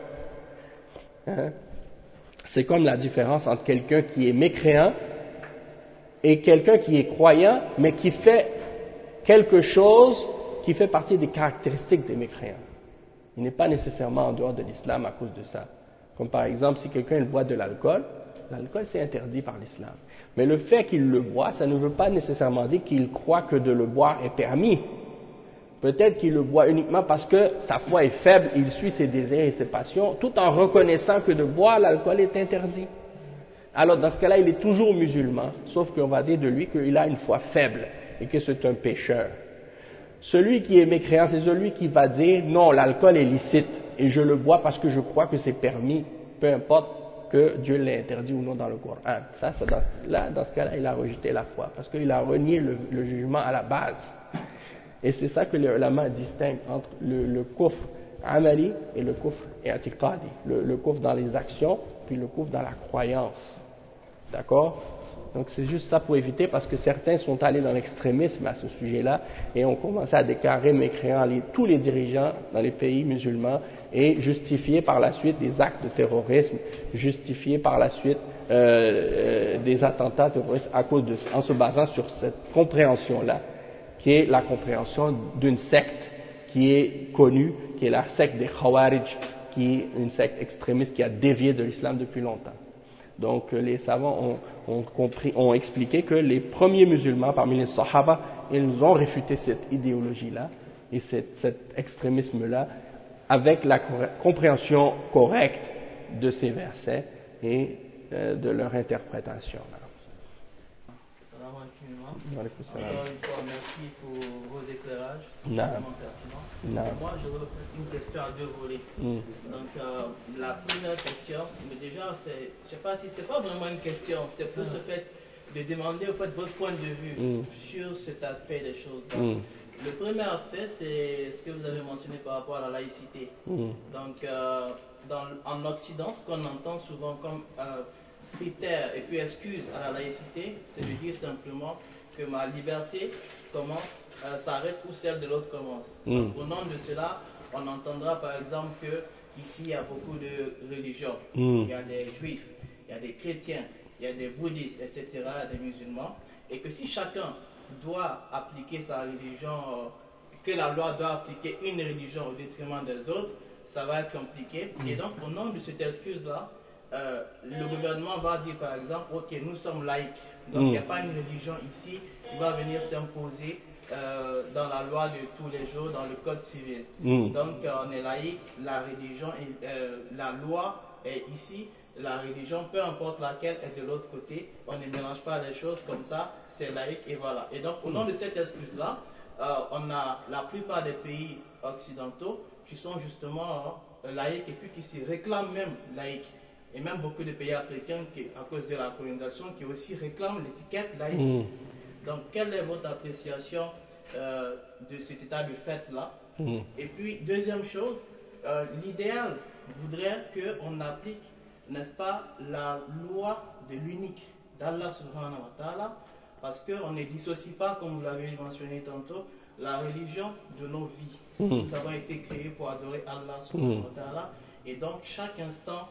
C'est comme la différence entre quelqu'un qui est mécréant et quelqu'un qui est croyant, mais qui fait quelque chose qui fait partie des caractéristiques des mécréants. Il n'est pas nécessairement en dehors de l'islam à cause de ça. Comme par exemple, si quelqu'un boit de l'alcool, l'alcool c'est interdit par l'islam. Mais le fait qu'il le boit, ça ne veut pas nécessairement dire qu'il croit que de le boire est permis. Peut-être qu'il le boit uniquement parce que sa foi est faible, il suit ses désirs et ses passions, tout en reconnaissant que de boire l'alcool est interdit. Alors dans ce cas-là, il est toujours musulman, sauf qu'on va dire de lui qu'il a une foi faible et que c'est un pécheur. Celui qui est mécréant, c'est celui qui va dire non, l'alcool est licite et je le bois parce que je crois que c'est permis, peu importe que Dieu l'ait interdit ou non dans le Coran. Dans ce cas-là, il a rejeté la foi parce qu'il a renié le jugement à la base. Et c'est ça que les ulama distinguent entre le kufr amali et le kufr i'tiqadi. Le kufr dans les actions, puis le kufr dans la croyance. D'accord? Donc c'est juste ça pour éviter, parce que certains sont allés dans l'extrémisme à ce sujet-là et ont commencé à déclarer mécréants tous les dirigeants dans les pays musulmans et justifier par la suite des actes de terrorisme, justifier par la suite des attentats terroristes en se basant sur cette compréhension-là, qui est la compréhension d'une secte qui est connue, qui est la secte des Khawarij, qui est une secte extrémiste qui a dévié de l'islam depuis longtemps. Donc les savants ont expliqué que les premiers musulmans parmi les Sahaba, ils ont réfuté cette idéologie-là et cet extrémisme-là avec la compréhension correcte de ces versets et de leur interprétation. Encore une fois, merci pour vos éclairages, vraiment pertinents. Moi, je veux une question à deux volets. Donc, la première question, mais déjà, je ne sais pas si c'est pas vraiment une question, c'est plus le fait de demander au fait votre point de vue sur cet aspect des choses-là. Le premier aspect, c'est ce que vous avez mentionné par rapport à la laïcité. Donc, en Occident, ce qu'on entend souvent comme critère et puis excuse à la laïcité, c'est de dire simplement que ma liberté s'arrête où celle de l'autre commence. Donc, au nom de cela, on entendra par exemple que ici il y a beaucoup de religions. Il y a des juifs, il y a des chrétiens, il y a des bouddhistes, etc., des musulmans, et que si chacun doit appliquer sa religion, que la loi doit appliquer une religion au détriment des autres, ça va être compliqué. Et donc, au nom de cette excuse-là, le gouvernement va dire par exemple, ok, nous sommes laïcs, donc il n'y a pas une religion ici qui va venir s'imposer dans la loi de tous les jours, dans le code civil. Donc on est laïque, la religion, la loi est ici, la religion, peu importe laquelle, est de l'autre côté. On ne mélange pas les choses comme ça, c'est laïque et voilà. Et donc au nom de cette excuse-là, on a la plupart des pays occidentaux qui sont justement laïcs et puis qui se réclament même laïcs. Et même beaucoup de pays africains qui, à cause de la colonisation, qui aussi réclament l'étiquette laïque. Donc, quelle est votre appréciation de cet état de fait-là? Et puis, deuxième chose, l'idéal voudrait qu'on applique, n'est-ce pas, la loi de l'unique d'Allah subhanahu wa ta'ala, parce qu'on ne dissocie pas, comme vous l'avez mentionné tantôt, la religion de nos vies. Nous avons été créés pour adorer Allah subhanahu wa ta'ala, et donc chaque instant,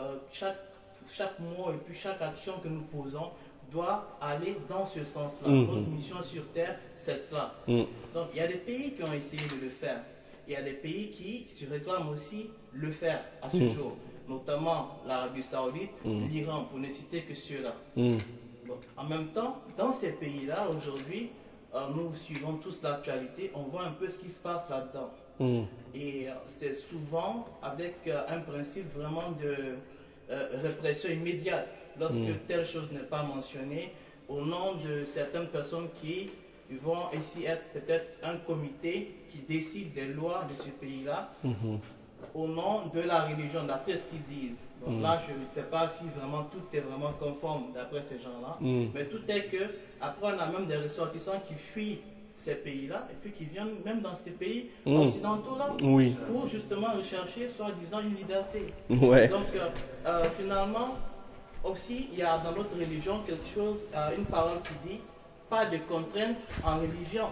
chaque mot et puis chaque action que nous posons doit aller dans ce sens-là. Notre mission sur Terre, c'est cela. Donc, il y a des pays qui ont essayé de le faire. Il y a des pays qui se réclament aussi le faire à ce jour, notamment l'Arabie Saoudite, l'Iran, pour ne citer que ceux-là. Donc, en même temps, dans ces pays-là, aujourd'hui, nous suivons tous l'actualité, on voit un peu ce qui se passe là-dedans. Et c'est souvent avec un principe vraiment de répression immédiate. Lorsque telle chose n'est pas mentionnée, au nom de certaines personnes qui vont ici être peut-être un comité qui décide des lois de ce pays-là, au nom de la religion, d'après ce qu'ils disent. Donc là, je ne sais pas si vraiment tout est vraiment conforme d'après ces gens-là, mais tout est que, après on a même des ressortissants qui fuient ces pays-là, et puis qui viennent même dans ces pays occidentaux-là, pour justement rechercher, soi-disant, une liberté. Donc, finalement, aussi, il y a dans notre religion quelque chose, une parole qui dit pas de contraintes en religion.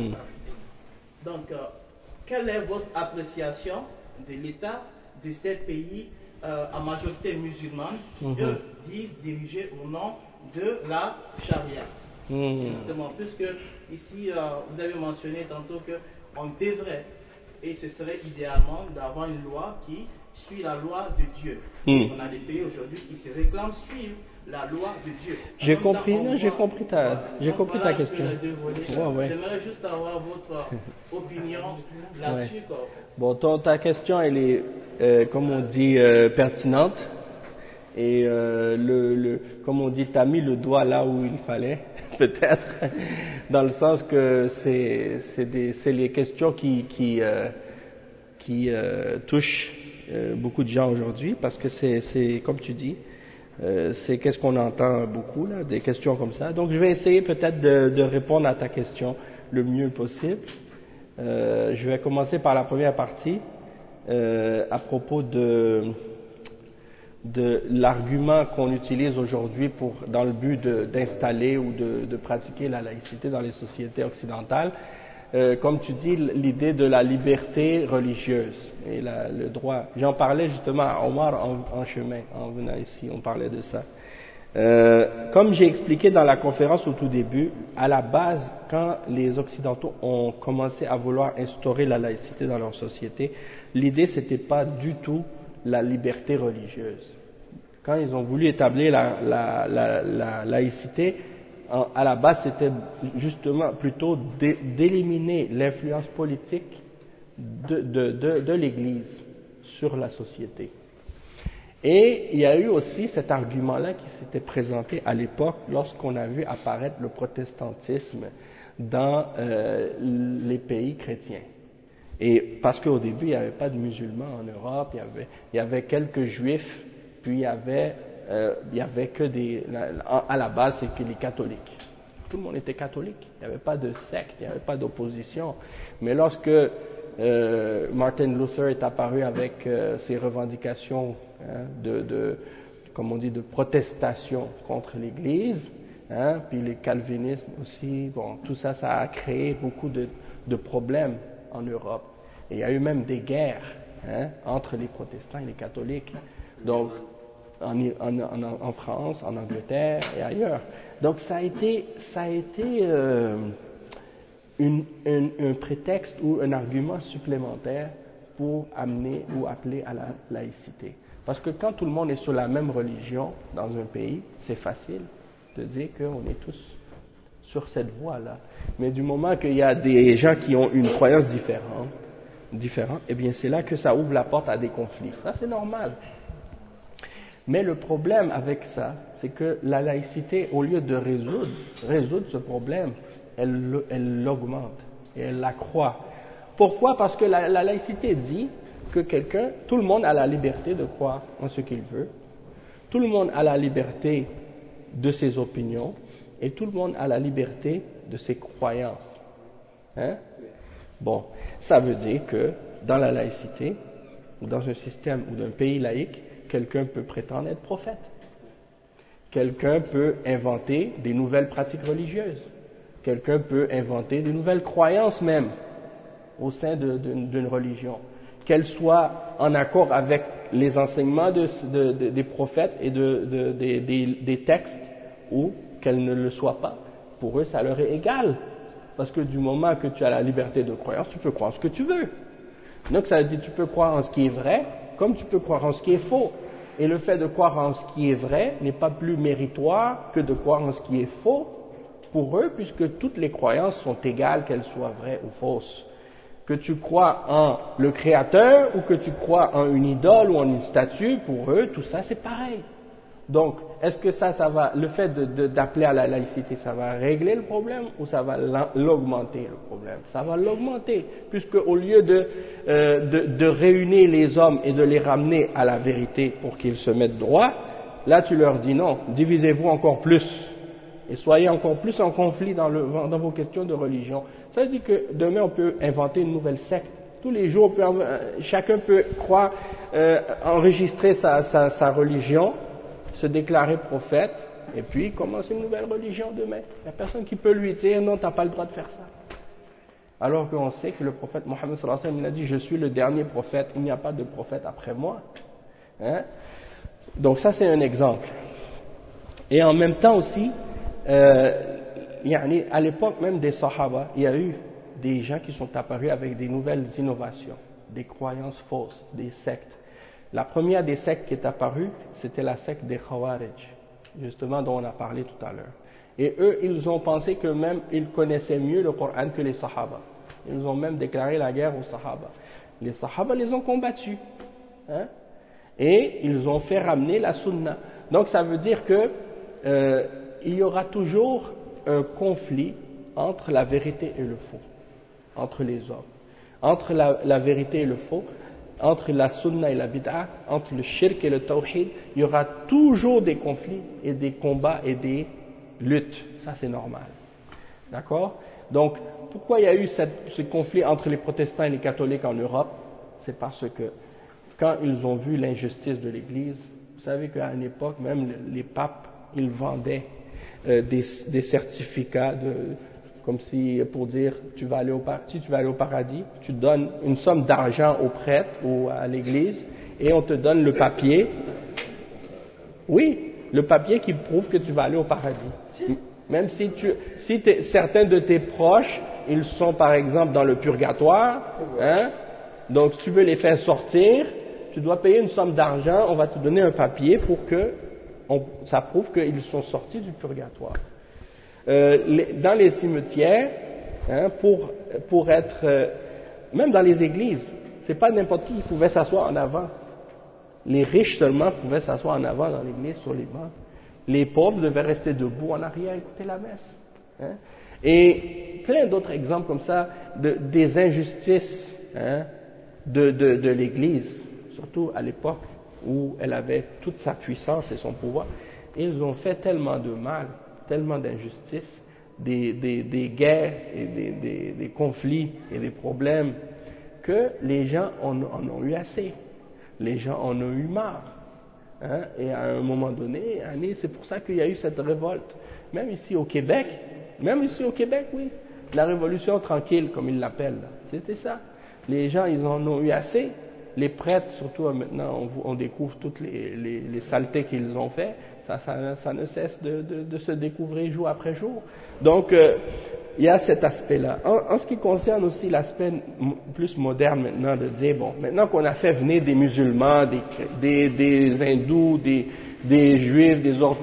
Donc, quelle est votre appréciation de l'état de ces pays à majorité musulmane qui, eux, disent diriger au nom de la charia? Justement, puisque ici, vous avez mentionné tantôt qu'on devrait, et ce serait idéalement d'avoir une loi qui suit la loi de Dieu. On a des pays aujourd'hui qui se réclament suivre la loi de Dieu. J'ai compris ta question. J'aimerais juste avoir votre opinion là-dessus. En fait. Bon, ta question, elle est, comme on dit, pertinente. Et comme on dit, t'as mis le doigt là où il fallait, peut-être, dans le sens que c'est les questions qui touchent beaucoup de gens aujourd'hui, parce que c'est comme tu dis, c'est qu'est-ce qu'on entend beaucoup là, des questions comme ça. Donc je vais essayer peut-être de répondre à ta question le mieux possible. Je vais commencer par la première partie à propos de l'argument qu'on utilise aujourd'hui dans le but d'installer ou de pratiquer la laïcité dans les sociétés occidentales. Comme tu dis, l'idée de la liberté religieuse et le droit. J'en parlais justement à Omar en chemin, en venant ici, on parlait de ça. Comme j'ai expliqué dans la conférence au tout début, à la base, quand les Occidentaux ont commencé à vouloir instaurer la laïcité dans leur société, l'idée c'était pas du tout la liberté religieuse. Quand ils ont voulu établir la laïcité, à la base, c'était justement plutôt d'éliminer l'influence politique de l'Église sur la société. Et il y a eu aussi cet argument-là qui s'était présenté à l'époque lorsqu'on a vu apparaître le protestantisme dans les pays chrétiens. Et parce qu'au début, il n'y avait pas de musulmans en Europe, il y avait quelques juifs, puis il y avait il y avait que à la base, c'est que les catholiques. Tout le monde était catholique. Il n'y avait pas de secte, il n'y avait pas d'opposition. Mais lorsque Martin Luther est apparu avec ses revendications comme on dit, de protestation contre l'Église, puis les calvinismes aussi, bon, tout ça, ça a créé beaucoup de problèmes en Europe. Et il y a eu même des guerres entre les protestants et les catholiques. Donc, en France, en Angleterre et ailleurs. Donc, ça a été un prétexte ou un argument supplémentaire pour amener ou appeler à la laïcité. Parce que quand tout le monde est sur la même religion dans un pays, c'est facile de dire qu'on est tous sur cette voie-là. Mais du moment qu'il y a des gens qui ont une croyance différente, eh bien c'est là que ça ouvre la porte à des conflits. Ça, c'est normal. Mais le problème avec ça, c'est que la laïcité, au lieu de résoudre ce problème, elle l'augmente et elle l'accroît. Pourquoi? Parce que la laïcité dit que tout le monde a la liberté de croire en ce qu'il veut, tout le monde a la liberté de ses opinions et tout le monde a la liberté de ses croyances. Bon, ça veut dire que dans la laïcité, ou dans un système ou d'un pays laïque, quelqu'un peut prétendre être prophète. Quelqu'un peut inventer des nouvelles pratiques religieuses. Quelqu'un peut inventer des nouvelles croyances même au sein d'une religion, qu'elles soient en accord avec les enseignements des prophètes et des textes, ou qu'elles ne le soient pas. Pour eux, ça leur est égal. Parce que du moment que tu as la liberté de croyance, tu peux croire ce que tu veux. Donc ça veut dire que tu peux croire en ce qui est vrai, comme tu peux croire en ce qui est faux. Et le fait de croire en ce qui est vrai n'est pas plus méritoire que de croire en ce qui est faux pour eux, puisque toutes les croyances sont égales, qu'elles soient vraies ou fausses. Que tu crois en le Créateur ou que tu crois en une idole ou en une statue, pour eux, tout ça c'est pareil. Donc, est-ce que ça va, le fait d'appeler à la laïcité, ça va régler le problème ou ça va l'augmenter le problème? Ça va l'augmenter, puisque au lieu de réunir les hommes et de les ramener à la vérité pour qu'ils se mettent droit, là tu leur dis non, divisez-vous encore plus et soyez encore plus en conflit dans vos questions de religion. Ça veut dire que demain on peut inventer une nouvelle secte. Tous les jours, chacun peut croire, enregistrer sa religion, se déclarer prophète, et puis commencer une nouvelle religion demain. Il n'y a personne qui peut lui dire non, tu n'as pas le droit de faire ça. Alors qu'on sait que le prophète Mohammed sallallahu alayhi wa sallam, il a dit je suis le dernier prophète, il n'y a pas de prophète après moi. Donc ça c'est un exemple. Et en même temps aussi, à l'époque même des Sahaba, il y a eu des gens qui sont apparus avec des nouvelles innovations, des croyances fausses, des sectes. La première des sectes qui est apparue, c'était la secte des Khawarij, justement dont on a parlé tout à l'heure. Et eux, ils ont pensé que même ils connaissaient mieux le Coran que les Sahaba. Ils ont même déclaré la guerre aux Sahaba. Les Sahaba les ont combattus. Et ils ont fait ramener la Sunna. Donc ça veut dire que il y aura toujours un conflit entre la vérité et le faux, entre les hommes. Entre la vérité et le faux, entre la sunna et la bid'a, entre le shirk et le tawhid, il y aura toujours des conflits et des combats et des luttes. Ça c'est normal. D'accord? Donc, pourquoi il y a eu ce conflit entre les protestants et les catholiques en Europe? C'est parce que quand ils ont vu l'injustice de l'Église, vous savez qu'à une époque, même les papes, ils vendaient des certificats comme si pour dire si tu vas aller au paradis, tu donnes une somme d'argent au prêtre ou à l'église et on te donne le papier. Oui, le papier qui prouve que tu vas aller au paradis. Même si certains de tes proches, ils sont par exemple dans le purgatoire, donc si tu veux les faire sortir, tu dois payer une somme d'argent, on va te donner un papier pour que ça prouve qu'ils sont sortis du purgatoire. Dans les cimetières, pour être, même dans les églises, c'est pas n'importe qui pouvait s'asseoir en avant. Les riches seulement pouvaient s'asseoir en avant dans l'église sur les bancs. Les pauvres devaient rester debout en arrière et écouter la messe. Et plein d'autres exemples comme ça des injustices de l'église, surtout à l'époque où elle avait toute sa puissance et son pouvoir. Ils ont fait tellement de mal, tellement d'injustices, des guerres et des conflits et des problèmes que les gens en ont eu assez. Les gens en ont eu marre. Hein? Et à un moment donné, c'est pour ça qu'il y a eu cette révolte. Même ici au Québec, oui, la révolution tranquille, comme ils l'appellent, c'était ça. Les gens, ils en ont eu assez. Les prêtres, surtout maintenant, on découvre toutes les saletés qu'ils ont fait. Ça ne cesse de se découvrir jour après jour. Donc, il y a cet aspect-là. En ce qui concerne aussi l'aspect plus moderne maintenant, de dire, bon, maintenant qu'on a fait venir des musulmans, des hindous, des juifs,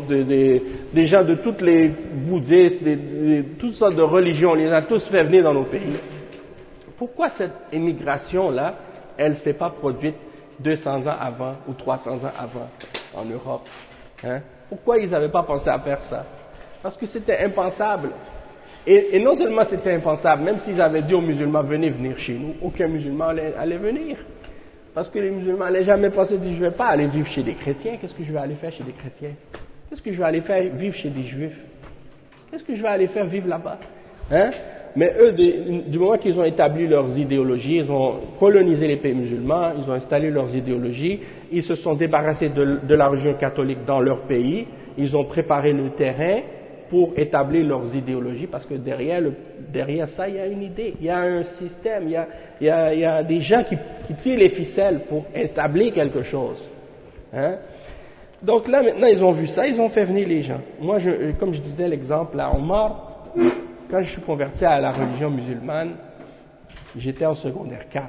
des gens de toutes les bouddhistes, toutes sortes de religions, on les a tous fait venir dans nos pays. Pourquoi cette émigration-là, elle ne s'est pas produite 200 ans avant ou 300 ans avant en Europe? Hein? Pourquoi ils n'avaient pas pensé à faire ça? Parce que c'était impensable. Et non seulement c'était impensable, même s'ils avaient dit aux musulmans, venir chez nous, aucun musulman allait venir. Parce que les musulmans n'allaient jamais penser, dire, je ne vais pas aller vivre chez des chrétiens, qu'est-ce que je vais aller faire chez des chrétiens? Qu'est-ce que je vais aller faire vivre chez des juifs? Qu'est-ce que je vais aller faire vivre là-bas? Hein? Mais eux, du moment qu'ils ont établi leurs idéologies, ils ont colonisé les pays musulmans, ils ont installé leurs idéologies, ils se sont débarrassés de la religion catholique dans leur pays, ils ont préparé le terrain pour établir leurs idéologies, parce que derrière ça, il y a une idée, il y a un système, il y a des gens qui tirent les ficelles pour établir quelque chose. Hein? Donc là, maintenant, ils ont vu ça, ils ont fait venir les gens. Moi, comme je disais l'exemple à Omar, quand je suis converti à la religion musulmane, j'étais en secondaire 4.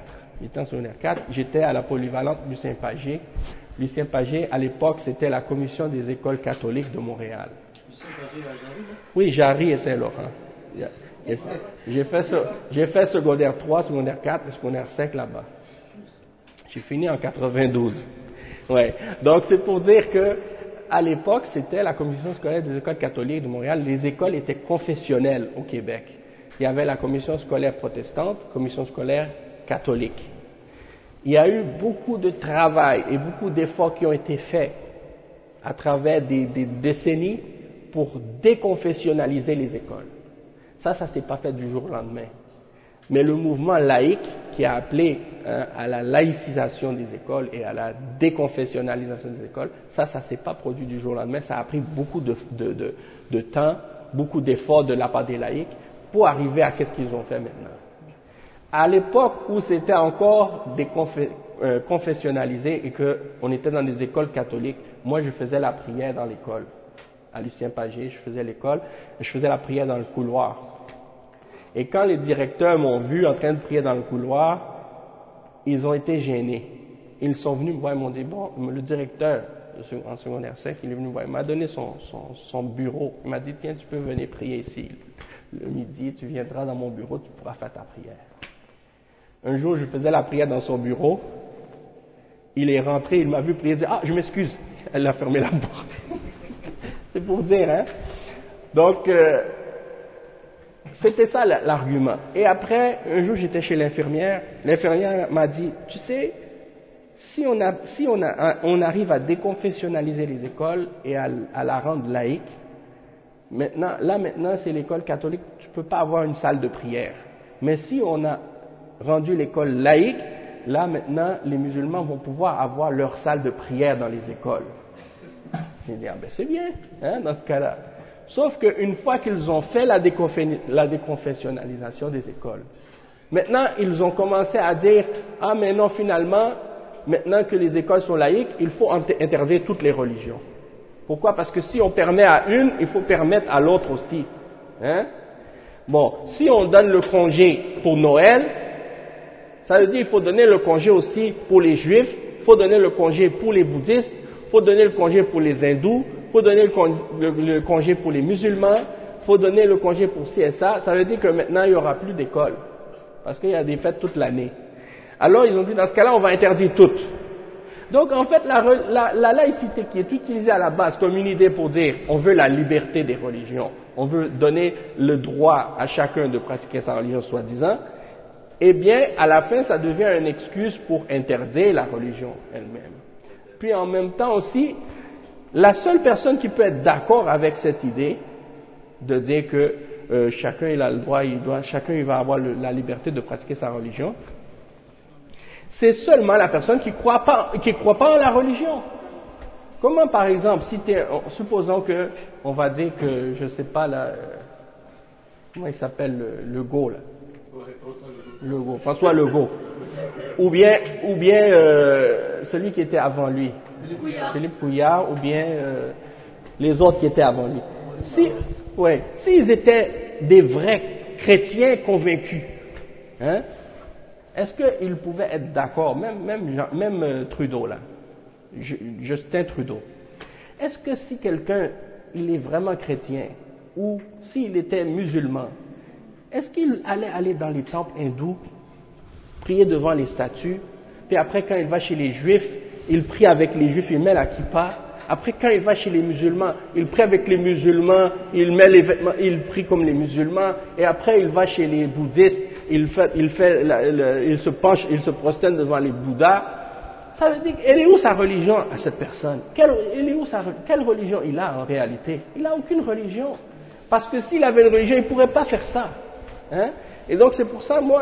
J'étais à la polyvalente Lucien Pagé. Lucien Pagé, à l'époque, c'était la commission des écoles catholiques de Montréal. Lucien Pagé à Jarry, non? Oui, Jarry et Saint-Laurent. J'ai fait secondaire 3, secondaire 4 et secondaire 5 là-bas. J'ai fini en 92. Ouais. Donc c'est pour dire que à l'époque, c'était la commission scolaire des écoles catholiques de Montréal. Les écoles étaient confessionnelles au Québec. Il y avait la commission scolaire protestante, commission scolaire catholique. Il y a eu beaucoup de travail et beaucoup d'efforts qui ont été faits à travers des décennies pour déconfessionnaliser les écoles. Ça s'est pas fait du jour au lendemain. Mais le mouvement laïque qui a appelé à la laïcisation des écoles et à la déconfessionnalisation des écoles, ça s'est pas produit du jour au lendemain. Ça a pris beaucoup de temps, beaucoup d'efforts de la part des laïcs pour arriver à qu'est-ce qu'ils ont fait maintenant. À l'époque où c'était encore confessionnalisé et qu'on était dans des écoles catholiques, moi je faisais la prière dans l'école. À Lucien Pagé, je faisais la prière dans le couloir. Et quand les directeurs m'ont vu en train de prier dans le couloir, ils ont été gênés. Ils sont venus me voir et m'ont dit, bon, le directeur en secondaire 5, il est venu me voir, il m'a donné son bureau. Il m'a dit, tiens, tu peux venir prier ici. Le midi, tu viendras dans mon bureau, tu pourras faire ta prière. Un jour, je faisais la prière dans son bureau. Il est rentré, il m'a vu prier, il dit, ah, je m'excuse. Elle a fermé la porte. C'est pour dire, hein. Donc, c'était ça l'argument. Et après, un jour, j'étais chez l'infirmière. L'infirmière m'a dit, tu sais, si on arrive à déconfessionnaliser les écoles et à la rendre laïque, maintenant, c'est l'école catholique, tu peux pas avoir une salle de prière. Mais si on a rendu l'école laïque, là, maintenant, les musulmans vont pouvoir avoir leur salle de prière dans les écoles. J'ai dit, ah ben c'est bien, hein, dans ce cas-là. Sauf qu'une fois qu'ils ont fait la déconfessionnalisation des écoles, maintenant ils ont commencé à dire, ah mais non, finalement, maintenant que les écoles sont laïques, il faut interdire toutes les religions. Pourquoi? Parce que si on permet à une, il faut permettre à l'autre aussi. Hein? Bon, si on donne le congé pour Noël, ça veut dire qu'il faut donner le congé aussi pour les juifs, il faut donner le congé pour les bouddhistes, il faut donner le congé pour les hindous, il faut donner le congé pour les musulmans, il faut donner le congé pour ci et ça. Ça veut dire que maintenant il n'y aura plus d'école, parce qu'il y a des fêtes toute l'année. Alors ils ont dit, dans ce cas-là, on va interdire toutes. Donc en fait, la laïcité qui est utilisée à la base comme une idée pour dire, on veut la liberté des religions, on veut donner le droit à chacun de pratiquer sa religion soi-disant, eh bien, à la fin, ça devient une excuse pour interdire la religion elle-même. puis en même temps aussi, la seule personne qui peut être d'accord avec cette idée de dire que chacun il a le droit, chacun il va avoir la liberté de pratiquer sa religion, c'est seulement la personne qui croit pas en la religion. Comment par exemple, supposons que on va dire que je sais pas comment il s'appelle Legault là. Legault, François Legault, ou bien celui qui était avant lui, Philippe Couillard, ou bien les autres qui étaient avant lui. S'ils étaient des vrais chrétiens convaincus, hein, est-ce qu'ils pouvaient être d'accord, même Trudeau là, Justin Trudeau, est-ce que si quelqu'un il est vraiment chrétien ou s'il était musulman, est-ce qu'il allait aller dans les temples hindous, prier devant les statues, puis après quand il va chez les juifs, il prie avec les juifs, il met la kippa, après quand il va chez les musulmans, il prie avec les musulmans, il met les vêtements, il prie comme les musulmans, et après il va chez les bouddhistes, il se penche, il se prosterne devant les bouddhas. Ça veut dire, elle est où sa religion à cette personne? Quelle religion il a en réalité? Il n'a aucune religion. Parce que s'il avait une religion, il ne pourrait pas faire ça. Hein? Et donc c'est pour ça, moi,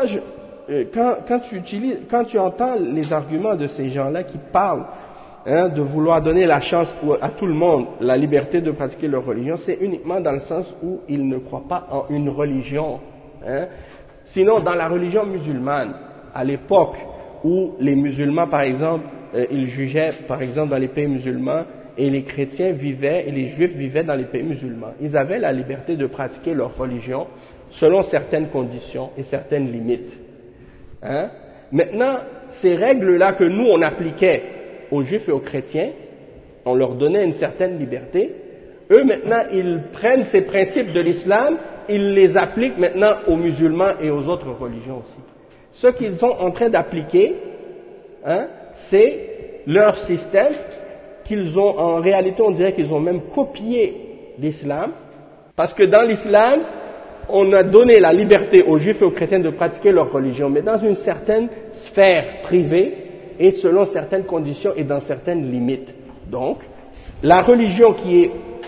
quand tu entends les arguments de ces gens-là qui parlent de vouloir donner la chance à tout le monde, la liberté de pratiquer leur religion, c'est uniquement dans le sens où ils ne croient pas en une religion. Hein? Sinon, dans la religion musulmane, à l'époque où les musulmans, par exemple, ils jugeaient, par exemple, dans les pays musulmans, et les chrétiens vivaient, et les juifs vivaient dans les pays musulmans. Ils avaient la liberté de pratiquer leur religion selon certaines conditions et certaines limites. Hein? Maintenant, ces règles-là que nous, on appliquait aux juifs et aux chrétiens, on leur donnait une certaine liberté. Eux, maintenant, ils prennent ces principes de l'islam, ils les appliquent maintenant aux musulmans et aux autres religions aussi. Ce qu'ils sont en train d'appliquer, hein, c'est leur système qu'ils ont, en réalité, on dirait qu'ils ont même copié l'islam, parce que dans l'islam, on a donné la liberté aux juifs et aux chrétiens de pratiquer leur religion, mais dans une certaine sphère privée et selon certaines conditions et dans certaines limites. Donc, la religion qui est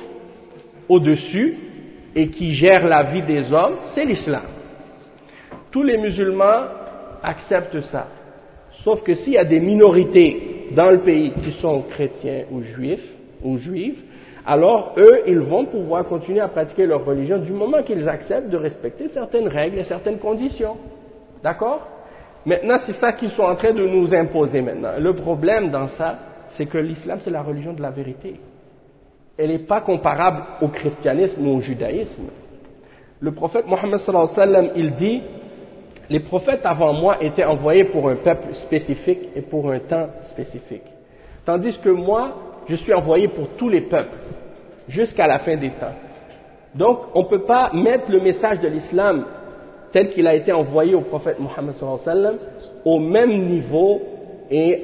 au-dessus et qui gère la vie des hommes, c'est l'islam. Tous les musulmans acceptent ça. Sauf que s'il y a des minorités dans le pays qui sont chrétiens ou juives, alors eux, ils vont pouvoir continuer à pratiquer leur religion du moment qu'ils acceptent de respecter certaines règles et certaines conditions. D'accord? Maintenant, c'est ça qu'ils sont en train de nous imposer maintenant. Le problème dans ça, c'est que l'islam, c'est la religion de la vérité. Elle n'est pas comparable au christianisme ou au judaïsme. Le prophète Mohammed sallallahu alayhi wa sallam, il dit, les prophètes avant moi étaient envoyés pour un peuple spécifique et pour un temps spécifique. Tandis que moi, je suis envoyé pour tous les peuples, jusqu'à la fin des temps. Donc, on ne peut pas mettre le message de l'islam tel qu'il a été envoyé au prophète Mohammed sallallahu alayhi wa sallam au même niveau et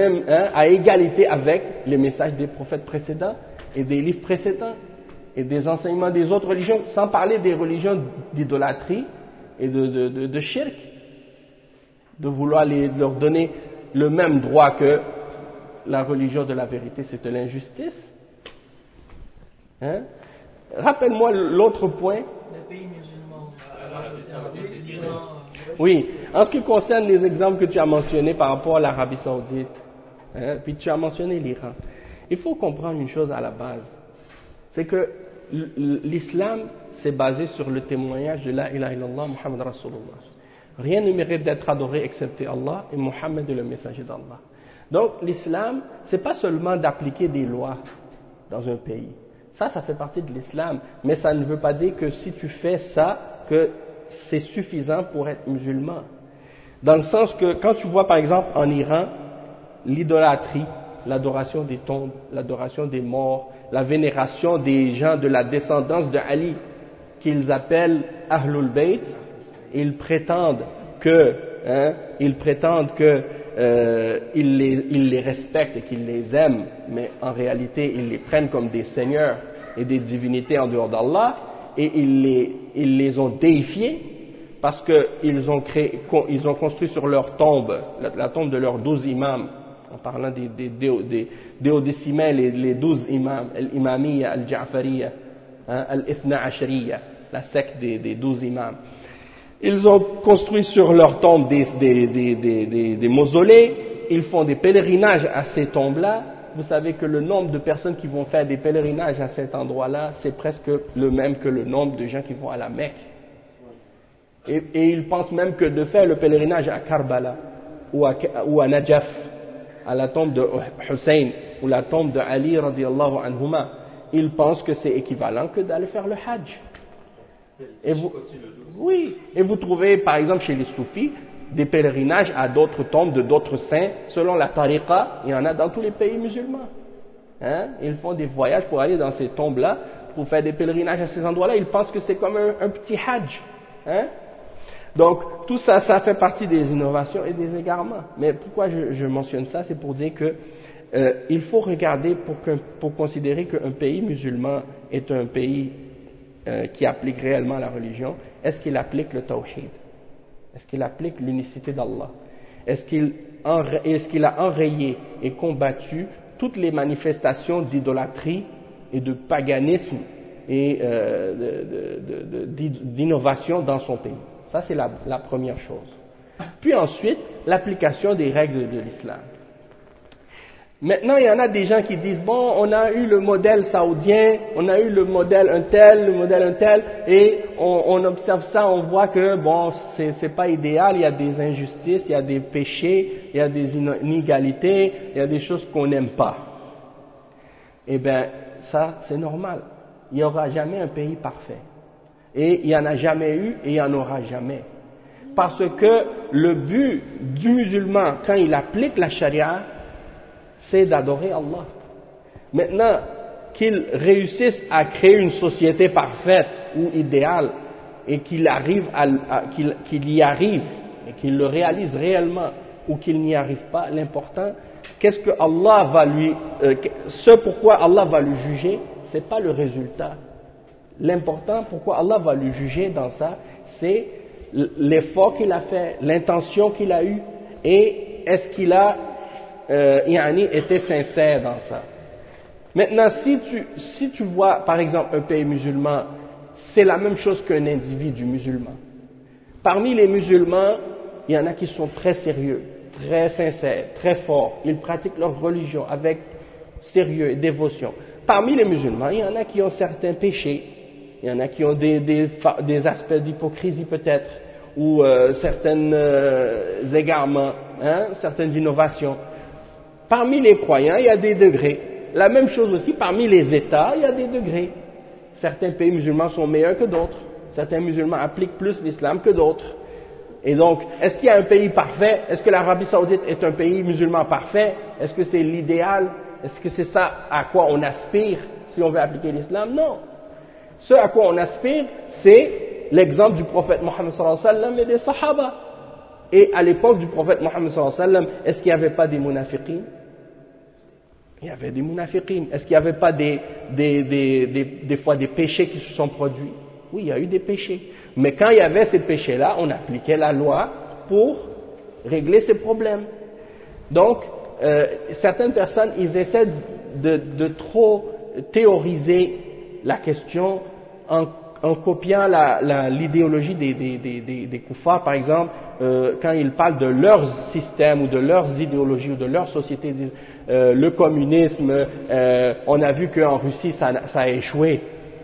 à égalité avec les messages des prophètes précédents et des livres précédents et des enseignements des autres religions, sans parler des religions d'idolâtrie et de shirk, de vouloir leur donner le même droit que la religion de la vérité, c'est de l'injustice. Hein? Rappelle-moi l'autre point. Les pays musulmans, oui, en ce qui concerne les exemples que tu as mentionnés par rapport à l'Arabie Saoudite, hein, puis tu as mentionné l'Iran, il faut comprendre une chose à la base, c'est que l'islam c'est basé sur le témoignage de la ilaha illallah Muhammad Rasulullah. Rien ne mérite d'être adoré excepté Allah et Muhammad est le messager d'Allah. Donc l'islam, c'est pas seulement d'appliquer des lois dans un pays. Ça fait partie de l'islam, mais ça ne veut pas dire que si tu fais ça, que c'est suffisant pour être musulman. Dans le sens que quand tu vois par exemple en Iran, l'idolâtrie, l'adoration des tombes, l'adoration des morts, la vénération des gens de la descendance de Ali, qu'ils appellent Ahlul Bayt, ils prétendent que ils les respectent et qu'ils les aiment, mais en réalité ils les prennent comme des seigneurs et des divinités en dehors d'Allah, et ils les ont déifiés parce qu'ils ont construit sur leur tombe, la tombe de leurs 12 imams, en parlant des duodécimains, les 12 imams, l'imamiyya, al-ja'fariyya, al-ithna ashariya, la secte des 12 imams. Ils ont construit sur leur tombe des mausolées, ils font des pèlerinages à ces tombes-là. Vous savez que le nombre de personnes qui vont faire des pèlerinages à cet endroit-là, c'est presque le même que le nombre de gens qui vont à la Mecque. Et ils pensent même que de faire le pèlerinage à Karbala ou à Najaf, à la tombe de Hussein ou la tombe de Ali radiyallahu anhuma, ils pensent que c'est équivalent que d'aller faire le Hajj. Et vous trouvez par exemple chez les soufis des pèlerinages à d'autres tombes de d'autres saints, selon la tariqa, il y en a dans tous les pays musulmans. Ils font des voyages pour aller dans ces tombes-là, pour faire des pèlerinages à ces endroits-là, ils pensent que c'est comme un petit Hajj. Donc tout ça, ça fait partie des innovations et des égarements. Mais pourquoi je mentionne ça, c'est pour dire que il faut regarder pour considérer qu'un pays musulman est un pays qui applique réellement la religion. Est-ce qu'il applique le tawhid? Est-ce qu'il applique l'unicité d'Allah? Est-ce qu'il a enrayé et combattu toutes les manifestations d'idolâtrie et de paganisme et d'innovation dans son pays? Ça, c'est la première chose. Puis ensuite, l'application des règles de l'islam. Maintenant, il y en a des gens qui disent, bon, on a eu le modèle saoudien, on a eu le modèle un tel, et on observe ça, on voit que, bon, c'est pas idéal, il y a des injustices, il y a des péchés, il y a des inégalités, il y a des choses qu'on n'aime pas. Eh bien, ça, c'est normal. Il n'y aura jamais un pays parfait. Et il n'y en a jamais eu, et il n'y en aura jamais. Parce que le but du musulman, quand il applique la charia, c'est d'adorer Allah. Maintenant, qu'il réussisse à créer une société parfaite ou idéale et qu'il y arrive et qu'il le réalise réellement ou qu'il n'y arrive pas, l'important, qu'est-ce que Allah va ce pourquoi Allah va le juger, c'est pas le résultat. L'important, pourquoi Allah va le juger dans ça, c'est l'effort qu'il a fait, l'intention qu'il a eue et est-ce qu'il a était sincère dans ça. Maintenant, si tu vois, par exemple, un pays musulman, c'est la même chose qu'un individu musulman. Parmi les musulmans, il y en a qui sont très sérieux, très sincères, très forts. Ils pratiquent leur religion avec sérieux et dévotion. Parmi les musulmans, il y en a qui ont certains péchés, il y en a qui ont des aspects d'hypocrisie peut-être, ou certains égarements, certaines innovations. Parmi les croyants, il y a des degrés. La même chose aussi, parmi les États, il y a des degrés. Certains pays musulmans sont meilleurs que d'autres. Certains musulmans appliquent plus l'islam que d'autres. Et donc, est-ce qu'il y a un pays parfait? Est-ce que l'Arabie Saoudite est un pays musulman parfait? Est-ce que c'est l'idéal? Est-ce que c'est ça à quoi on aspire si on veut appliquer l'islam? Non. Ce à quoi on aspire, c'est l'exemple du prophète Mohammed sallallahu alayhi wa sallam et des Sahaba. Et à l'époque du prophète Mohammed sallallahu alayhi wa sallam, est-ce qu'il n'y avait pas des munafiqines? Il y avait des munafiqines. Est-ce qu'il n'y avait pas des fois des péchés qui se sont produits? Oui, il y a eu des péchés. Mais quand il y avait ces péchés-là, on appliquait la loi pour régler ces problèmes. Donc, certaines personnes, ils essaient de trop théoriser la question en copiant l'idéologie des koufars, par exemple, quand ils parlent de leur système ou de leurs idéologies ou de leur société, ils disent le communisme, on a vu qu'en Russie ça a échoué.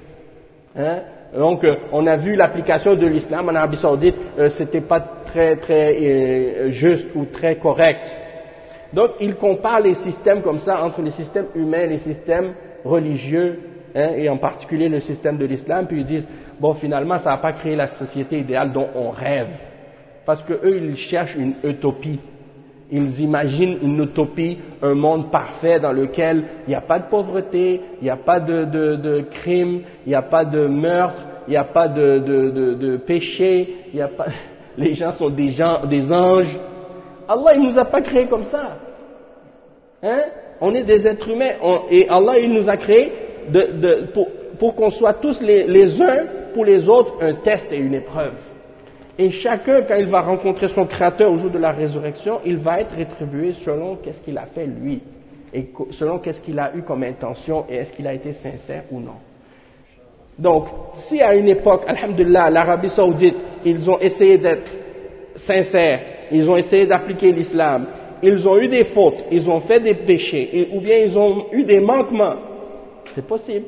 Donc on a vu l'application de l'islam en Arabie Saoudite, c'était pas très juste ou très correct. Donc ils comparent les systèmes comme ça entre les systèmes humains et les systèmes religieux, et en particulier le système de l'islam, puis ils disent bon finalement ça n'a pas créé la société idéale dont on rêve, parce que eux ils cherchent une utopie. Ils imaginent une utopie, un monde parfait dans lequel il n'y a pas de pauvreté, il n'y a pas de crime, il n'y a pas de meurtre, il n'y a pas de péché, il n'y a pas, les gens sont des anges. Allah il nous a pas créés comme ça. On est des êtres humains et Allah il nous a créés pour qu'on soit tous les uns pour les autres un test et une épreuve. Et chacun, quand il va rencontrer son Créateur au jour de la résurrection, il va être rétribué selon qu'est-ce qu'il a fait lui, et selon qu'est-ce qu'il a eu comme intention, et est-ce qu'il a été sincère ou non. Donc, si à une époque, alhamdulillah, l'Arabie Saoudite, ils ont essayé d'être sincères, ils ont essayé d'appliquer l'islam, ils ont eu des fautes, ils ont fait des péchés, ou bien ils ont eu des manquements, c'est possible.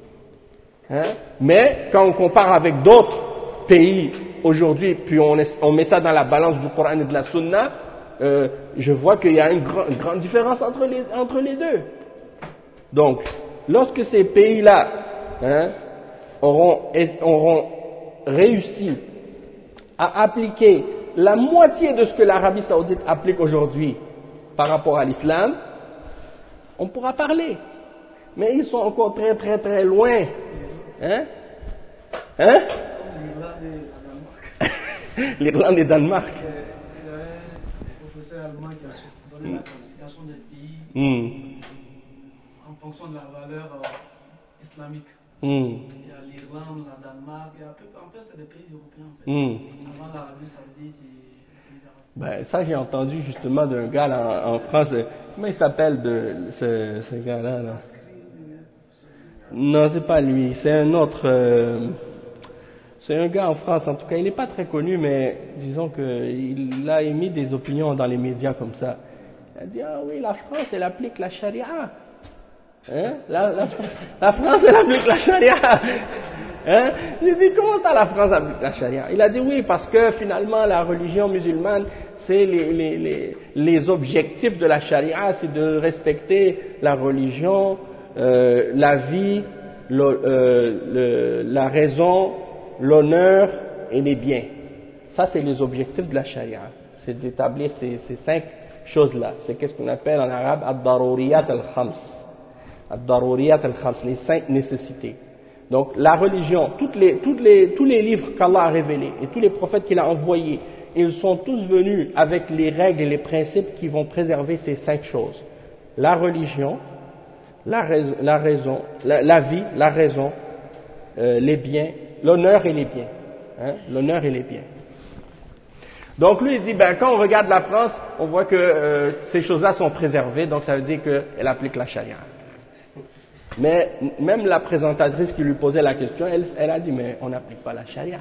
Mais quand on compare avec d'autres pays aujourd'hui, puis on met ça dans la balance du Coran et de la Sunna, je vois qu'il y a une grande différence entre les deux. Donc, lorsque ces pays-là auront réussi à appliquer la moitié de ce que l'Arabie Saoudite applique aujourd'hui par rapport à l'islam, on pourra parler. Mais ils sont encore très très très loin. L'Irlande et le Danemark. Il y a un professeur allemand qui a donné la classification des pays en fonction de la valeur islamique. Il y a l'Irlande, la Danemark, en fait c'est des pays européens en fait. Avant l'Arabie Saoudite et les Arabes. Ben, ça j'ai entendu justement d'un gars là, en France, comment il s'appelle ce gars-là là? Non, c'est pas lui, c'est un autre, c'est un gars en France en tout cas, il n'est pas très connu mais disons qu'il a émis des opinions dans les médias comme ça. Il a dit, ah oui, la France elle applique la charia. La France elle applique la charia. Il dit, comment ça la France applique la charia? Il a dit oui, parce que finalement la religion musulmane, c'est les objectifs de la charia, c'est de respecter la religion, la vie, la raison, l'honneur et les biens. Ça c'est les objectifs de la charia. C'est d'établir ces 5 choses-là. C'est qu'est-ce qu'on appelle en arabe ad-daruriyat al-khams. Ad-daruriyat al-khams, les 5 nécessités. Donc la religion, tous les livres qu'Allah a révélés et tous les prophètes qu'il a envoyés, ils sont tous venus avec les règles et les principes qui vont préserver ces 5 choses. La religion, la raison, la vie, la raison, les biens, l'honneur et les biens. L'honneur et les biens. Donc lui il dit, quand on regarde la France, on voit que ces choses-là sont préservées, donc ça veut dire qu'elle applique la charia. Mais même la présentatrice qui lui posait la question, elle a dit, mais on n'applique pas la charia.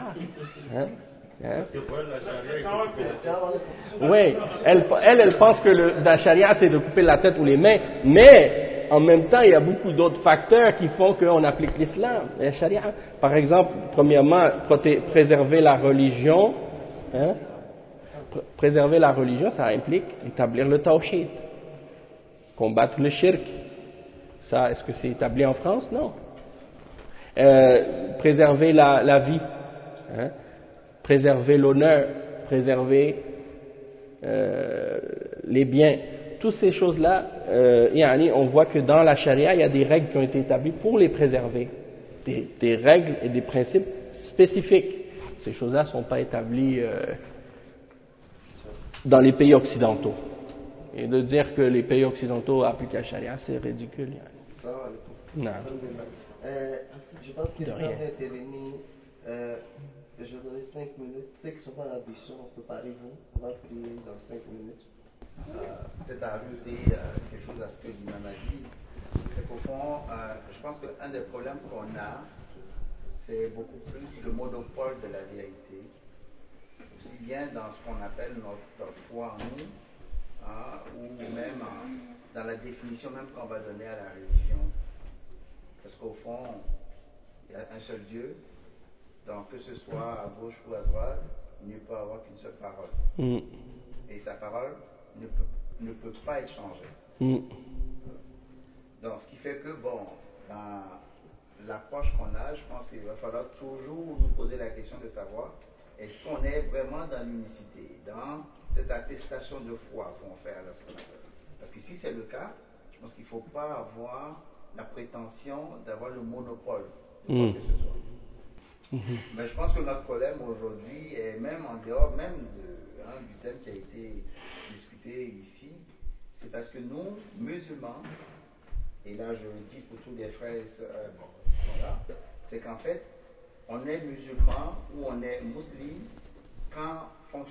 Oui, elle pense que la charia c'est de couper la tête ou les mains, mais en même temps il y a beaucoup d'autres facteurs qui font qu'on applique l'islam, la charia. Par exemple, premièrement, préserver la religion, préserver la religion, ça implique établir le tawhid, combattre le shirk. Ça, est-ce que c'est établi en France? Non. Préserver la vie, préserver l'honneur, préserver les biens. Toutes ces choses-là, on voit que dans la charia, il y a des règles qui ont été établies pour les préserver. Des règles et des principes spécifiques. Ces choses-là ne sont pas établies dans les pays occidentaux. Et de dire que les pays occidentaux appliquent la charia, c'est ridicule. Non. Je pense qu'il va intervenir. Je vais donner 5 minutes. Ceux qui ne sont pas à la mission, préparez-vous. On va prier dans 5 minutes. Peut-être ajouter quelque chose à ce que l'imam a dit. C'est qu'au fond, je pense qu'un des problèmes qu'on a, c'est beaucoup plus le monopole de la vérité. Aussi bien dans ce qu'on appelle notre foi en nous, ou même dans la définition même qu'on va donner à la religion. Parce qu'au fond, il y a un seul Dieu, donc que ce soit à gauche ou à droite, il ne peut avoir qu'une seule parole. Et sa parole ne peut pas être changée. Donc ce qui fait que, dans l'approche qu'on a, je pense qu'il va falloir toujours nous poser la question de savoir est-ce qu'on est vraiment dans l'unicité, dans cette attestation de foi qu'on fait à la semaine. Parce que si c'est le cas, je pense qu'il ne faut pas avoir la prétention d'avoir le monopole de quoi que ce soit. Mais je pense que notre problème aujourd'hui, et même en dehors même du thème qui a été discuté ici, c'est parce que nous, musulmans, et là je le dis pour tous les frères et sœurs qui sont là, c'est qu'en fait, on est musulman ou on est musulman quand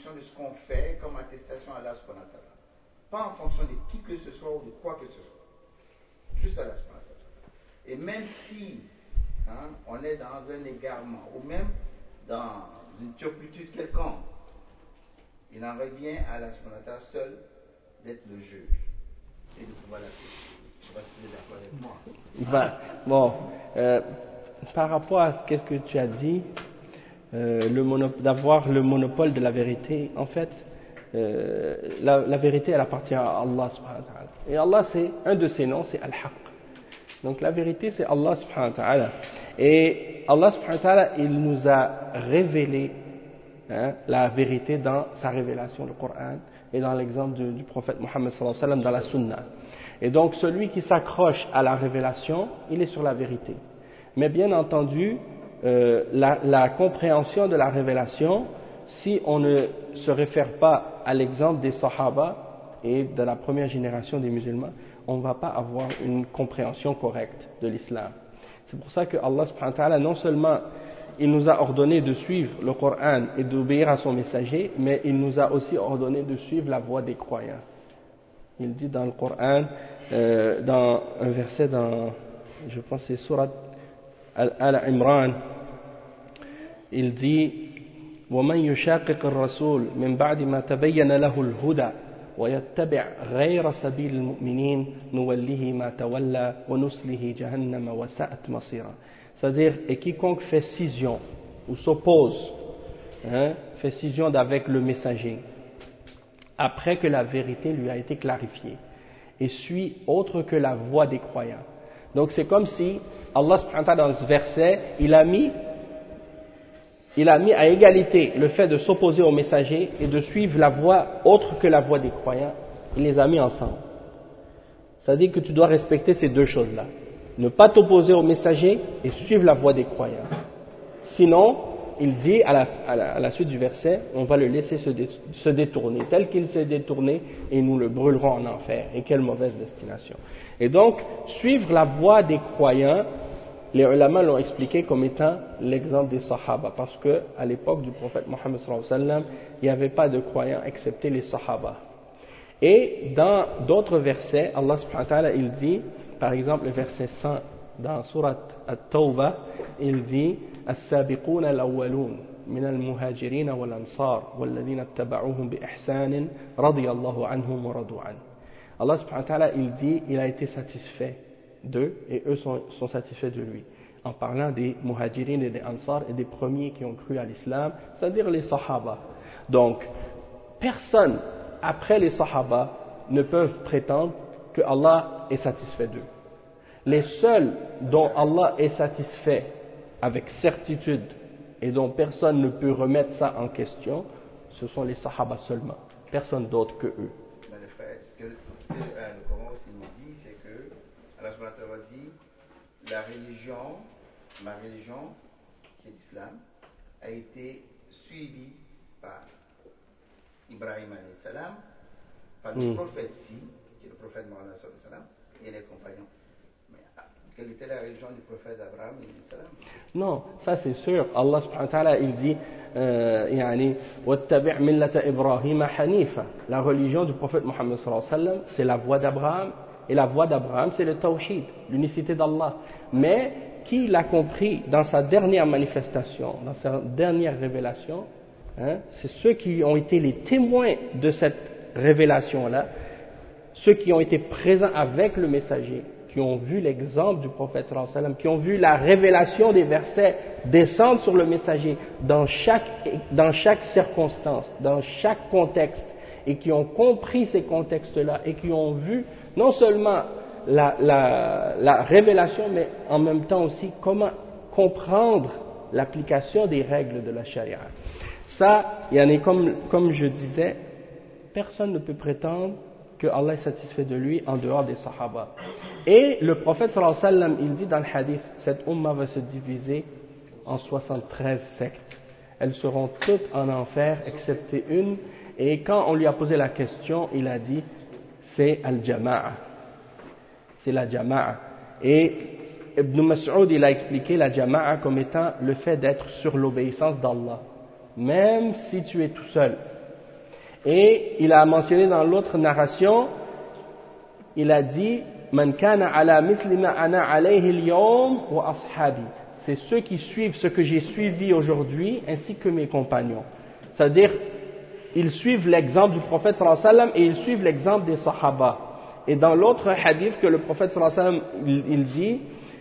fonction de ce qu'on fait comme attestation à Allah subhanahu wa ta'ala. Pas en fonction de qui que ce soit ou de quoi que ce soit. Juste à Allah subhanahu wa ta'ala. Et même si on est dans un égarement ou même dans une turpitude quelconque, il en revient à Allah subhanahu wa ta'ala seul d'être le juge et de pouvoir l'appliquer. Je ne sais pas si vous êtes d'accord avec moi. Par rapport à ce que tu as dit, d'avoir le monopole de la vérité, en fait, la vérité elle appartient à Allah subhanahu wa ta'ala. Et Allah, c'est un de ses noms, c'est Al-Haq. Donc la vérité, c'est Allah subhanahu wa ta'ala. Et Allah subhanahu wa ta'ala, il nous a révélé la vérité dans sa révélation, le Coran, et dans l'exemple du prophète Mohammed sallallahu alayhi wa sallam dans la Sunna. Et donc celui qui s'accroche à la révélation, il est sur la vérité. Mais bien entendu, la compréhension de la révélation, si on ne se réfère pas à l'exemple des Sahaba et de la première génération des musulmans, on ne va pas avoir une compréhension correcte de l'islam. C'est pour ça que Allah subhanahu wa ta'ala, non seulement il nous a ordonné de suivre le Coran et d'obéir à son messager, mais il nous a aussi ordonné de suivre la voie des croyants. Il dit dans le Coran, dans un verset je pense que c'est Surat Al-Imran, il dit وَمَنْ يُشَاقِقِ الرَّسُولِ مِنْ بَعْدِ مَا تَبَيَّنَ لَهُ الْهُدَى وَيَتَّبِعْ غَيْرَ سَبِيلِ الْمُؤْمِنِينَ نُوَلِّهِ مَا تَوَلَّى وَنُصْلِهِ جَهَنَّمَ وَسَاءَتْ مَصِيرًا. C'est-à-dire, et quiconque fait scission ou s'oppose, fait scission avec le messager, après que la vérité lui a été clarifiée, et suit autre que la voie des croyants. Donc c'est comme si Allah subhanahu wa ta'ala dans ce verset, il a mis à égalité le fait de s'opposer au messager et de suivre la voie autre que la voie des croyants. Il les a mis ensemble. C'est-à-dire que tu dois respecter ces deux choses-là. Ne pas t'opposer au messager et suivre la voie des croyants. Sinon, il dit à la suite du verset, on va le laisser se détourner, tel qu'il s'est détourné, et nous le brûlerons en enfer. Et quelle mauvaise destination. Et donc, suivre la voie des croyants, les ulama l'ont expliqué comme étant l'exemple des Sahaba, parce que à l'époque du prophète Mohammed sallallahu alayhi wa sallam, il n'y avait pas de croyants excepté les Sahaba. Et dans d'autres versets, Allah subhanahu wa ta'ala, il dit, par exemple le verset 100 dans Surat At-Tawbah, il dit السابقون الأولون من المهاجرين والأنصار والذين اتبعوهم بإحسان رضي الله عنهم ورضوا عنه. Allah subhanahu wa ta'ala, il dit, il a été satisfait d'eux et eux sont satisfaits de lui, en parlant des muhajirin et des ansar et des premiers qui ont cru à l'islam, c'est-à-dire les sahaba. Donc, personne après les sahaba ne peuvent prétendre que Allah est satisfait d'eux. Les seuls dont Allah est satisfait avec certitude et dont personne ne peut remettre ça en question, ce sont les sahaba seulement, personne d'autre que eux. Mais les frères, ce que le Coran aussi nous dit, c'est que Allah subhanahu wa ta'ala dit, ma religion, qui est l'islam, a été suivie par Ibrahim alayhi salam, par le prophète-ci, qui est le prophète Mohammed sallallahu alayhi wa sallam, et les compagnons. Mais quelle était la religion du prophète Abraham alayhi salam? Non, ça c'est sûr. Allah subhanahu wa ta'ala, il dit وَاتَّبِعْ مِلَّةَ إِبْرَاهِيمَ حَنِيفًا. La religion du prophète Mohammed sallallahu alayhi wa sallam, c'est la voie d'Abraham, et la voie d'Abraham, c'est le tawhid, l'unicité d'Allah. Mais qui l'a compris dans sa dernière manifestation, dans sa dernière révélation, c'est ceux qui ont été les témoins de cette révélation-là, ceux qui ont été présents avec le messager, qui ont vu l'exemple du prophète sallallahu alayhi wa sallam, qui ont vu la révélation des versets descendre sur le messager dans chaque circonstance, dans chaque contexte, et qui ont compris ces contextes-là, et qui ont vu non seulement la révélation, mais en même temps aussi comment comprendre l'application des règles de la charia. Ça, il y en a comme je disais, personne ne peut prétendre que Allah est satisfait de lui en dehors des sahaba. Et le prophète sallallahu alayhi wa sallam, il dit dans le hadith, cette umma va se diviser en 73 sectes. Elles seront toutes en enfer, excepté une. Et quand on lui a posé la question, il a dit, c'est al-jama'a. C'est la jama'a. Et Ibn Mas'ud, il a expliqué la jama'a comme étant le fait d'être sur l'obéissance d'Allah. Même si tu es tout seul, Et il a mentionné dans l'autre narration, il a dit Man kana ala mithli ma ana alayhi al-yawm wa ashabi. C'est ceux qui suivent ce que j'ai suivi aujourd'hui ainsi que mes compagnons. C'est-à-dire, ils suivent l'exemple du prophète sallallahu alayhi wa sallam et ils suivent l'exemple des sahaba. Et dans l'autre hadith que le prophète sallallahu alayhi wa sallam il dit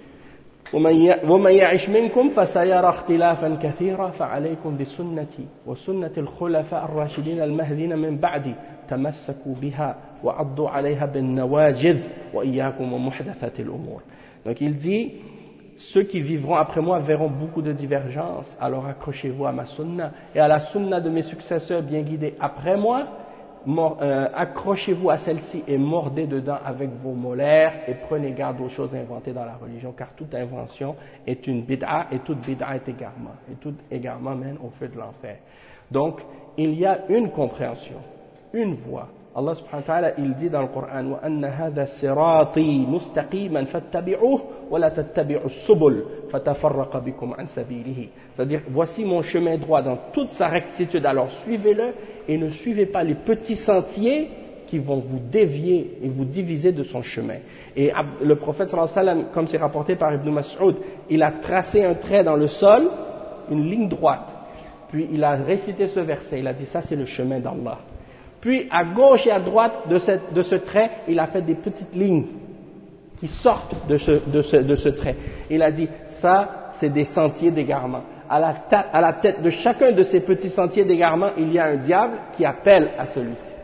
وَمَنْ يَعِشْ مِنْكُمْ فَسَيَرَى اخْتِلَافًا كَثِيرًا فَعَلَيْكُمْ بِسُنَّتِي وَسُنَّةِ الْخُلَفَاءِ الرَّاشِدِينَ الْمَهْدِينَ مِنْ بَعْدِي تَمَسَّكُوا بِهَا وَعَضُّوا عَلَيْهَا بِالنَّوَاجِذِ وَإِيَّاكُمْ وَمُحْدَثَاتِ الْأُمُورِ. Donc il dit, ceux qui vivront après moi verront beaucoup de divergences, alors accrochez-vous à ma sunna et à la sunna de mes successeurs bien guidés après moi. Accrochez-vous à celle-ci et mordez dedans avec vos molaires et prenez garde aux choses inventées dans la religion, car toute invention est une bid'a et toute bid'a est égarement. Et tout égarement mène au feu de l'enfer. Donc, il y a une compréhension, une voie. Allah subhanahu wa ta'ala, il dit dans le Coran وَأَنَّ هَذَا صِرَاطِي مُسْتَقِيمًا فَاتَّبِعُوهُ وَلَا تَتَّبِعُوا السُّبُلَ فَتَفَرَّقَ بِكُمْ عَنْ سَبِيلِهِ. C'est-à-dire, voici mon chemin droit dans toute sa rectitude, alors suivez-le et ne suivez pas les petits sentiers qui vont vous dévier et vous diviser de son chemin. Et le prophète sallallahu alayhi wa sallam, comme c'est rapporté par Ibn Mas'ud, il a tracé un trait dans le sol, une ligne droite, puis il a récité ce verset, il a dit ça c'est le chemin d'Allah. Puis à gauche et à droite de ce trait, il a fait des petites lignes qui sortent de ce trait. Il a dit, ça c'est des sentiers d'égarement. À la tête de chacun de ces petits sentiers d'égarement, il y a un diable qui appelle à celui-ci.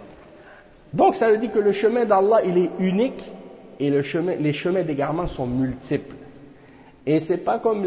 Donc ça veut dire que le chemin d'Allah, il est unique et les chemins d'égarement sont multiples. Et c'est pas comme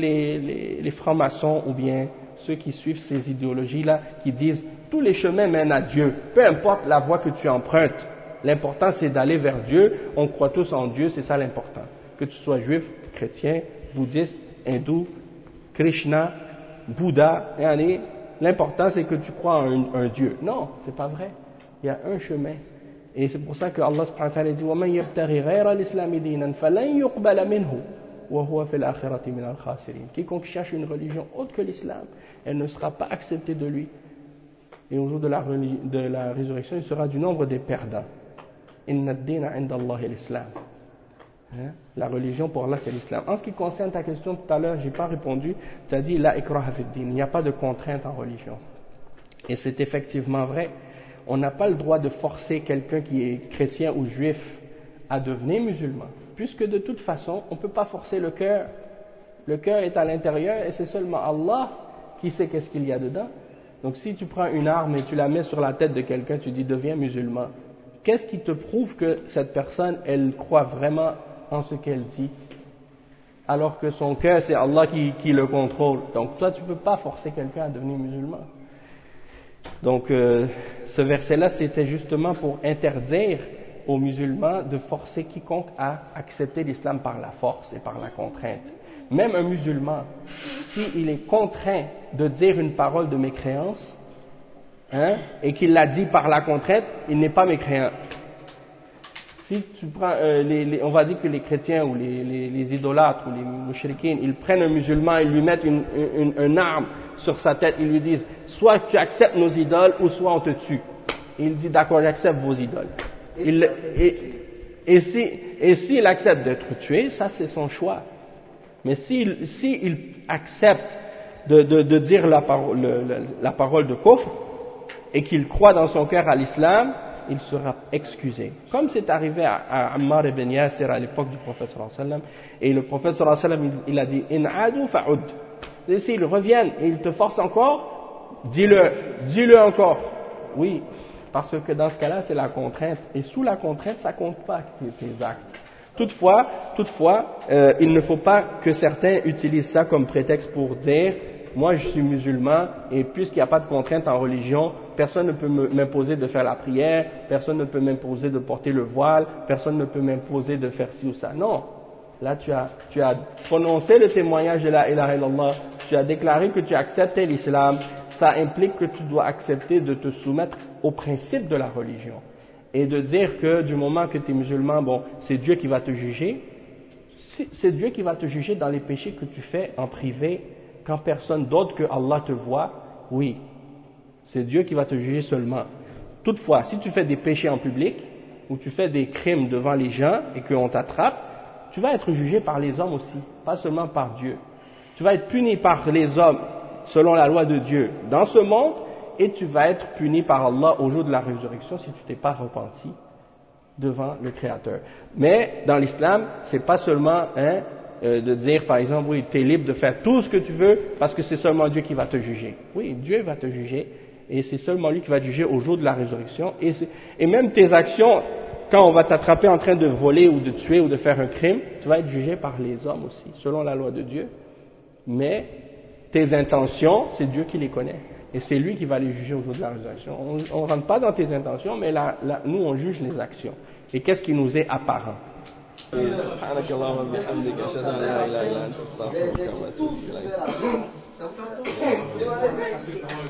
les francs-maçons ou bien ceux qui suivent ces idéologies-là qui disent tous les chemins mènent à Dieu, peu importe la voie que tu empruntes. L'important c'est d'aller vers Dieu, on croit tous en Dieu, c'est ça l'important. Que tu sois juif, chrétien, bouddhiste, hindou, Krishna, Bouddha, l'important c'est que tu crois en un Dieu. Non, c'est pas vrai. Il y a un chemin. Et c'est pour ça que Allah subhanahu wa ta'ala dit وَمَنْ يَبْتَغِي غَيْرَ الْإِسْلَامِ دِينًا فَلَنْ يُقْبَلَ مِنْهُ وَهُوَ فِي الْآخِرَةِ مِنَ الْخَاسِرِينَ. Quiconque cherche une religion autre que l'islam, elle ne sera pas acceptée de lui. Et au jour de la résurrection, il sera du nombre des perdants. Inna ad-dina 'inda Allahi al-Islam. La religion pour Allah c'est l'islam. En ce qui concerne ta question tout à l'heure, j'ai pas répondu. Tu as dit la ikraha fi ad-din. Il n'y a pas de contrainte en religion. Et c'est effectivement vrai. On n'a pas le droit de forcer quelqu'un qui est chrétien ou juif à devenir musulman, puisque de toute façon, on ne peut pas forcer le cœur. Le cœur est à l'intérieur et c'est seulement Allah qui sait qu'est-ce qu'il y a dedans. Donc si tu prends une arme et tu la mets sur la tête de quelqu'un, tu dis deviens musulman, qu'est-ce qui te prouve que cette personne, elle croit vraiment en ce qu'elle dit, alors que son cœur, c'est Allah qui le contrôle. Donc toi, tu ne peux pas forcer quelqu'un à devenir musulman. Donc ce verset-là, c'était justement pour interdire aux musulmans de forcer quiconque à accepter l'islam par la force et par la contrainte. Même un musulman, s'il est contraint de dire une parole de mécréance, et qu'il l'a dit par la contrainte, il n'est pas mécréant. Si tu prends, on va dire que les chrétiens ou les idolâtres ou les mouchrikines, ils prennent un musulman, ils lui mettent une arme sur sa tête, ils lui disent soit tu acceptes nos idoles ou soit on te tue. Et il dit d'accord, j'accepte vos idoles. Et s'il accepte d'être tué, ça c'est son choix. Mais s'il accepte de dire la parole de kufr et qu'il croit dans son cœur à l'islam, il sera excusé. Comme c'est arrivé à Ammar ibn Yasir à l'époque du prophète sallallahu alayhi wa sallam. Et le prophète sallallahu alayhi wa sallam, il a dit in adu fa'ud. Et s'ils reviennent et ils te forcent encore, dis-le encore. Oui, parce que dans ce cas-là, c'est la contrainte. Et sous la contrainte, ça compte pas tes actes. Toutefois, il ne faut pas que certains utilisent ça comme prétexte pour dire moi je suis musulman et puisqu'il n'y a pas de contrainte en religion, personne ne peut m'imposer de faire la prière, personne ne peut m'imposer de porter le voile, personne ne peut m'imposer de faire ci ou ça. Non, là tu as prononcé le témoignage de la ilaha illallah, tu as déclaré que tu acceptais l'islam, ça implique que tu dois accepter de te soumettre aux principes de la religion. Et de dire que du moment que tu es musulman, bon, c'est Dieu qui va te juger. C'est Dieu qui va te juger dans les péchés que tu fais en privé, quand personne d'autre que Allah te voit, oui. C'est Dieu qui va te juger seulement. Toutefois, si tu fais des péchés en public, ou tu fais des crimes devant les gens et qu'on t'attrape, tu vas être jugé par les hommes aussi, pas seulement par Dieu. Tu vas être puni par les hommes selon la loi de Dieu dans ce monde, et tu vas être puni par Allah au jour de la résurrection si tu t'es pas repenti devant le Créateur. Mais dans l'islam, c'est pas seulement de dire par exemple, oui, tu es libre de faire tout ce que tu veux parce que c'est seulement Dieu qui va te juger. Oui, Dieu va te juger et c'est seulement lui qui va te juger au jour de la résurrection. Et même tes actions, quand on va t'attraper en train de voler ou de tuer ou de faire un crime, tu vas être jugé par les hommes aussi, selon la loi de Dieu. Mais tes intentions, c'est Dieu qui les connaît. Et c'est lui qui va les juger au jour de la résurrection. On ne rentre pas dans tes intentions, mais nous on juge les actions. Et qu'est-ce qui nous est apparent. سبحانك اللهم وبحمدك أشهد أن لا إله إلا أنت أستغفرك وأتوب إليك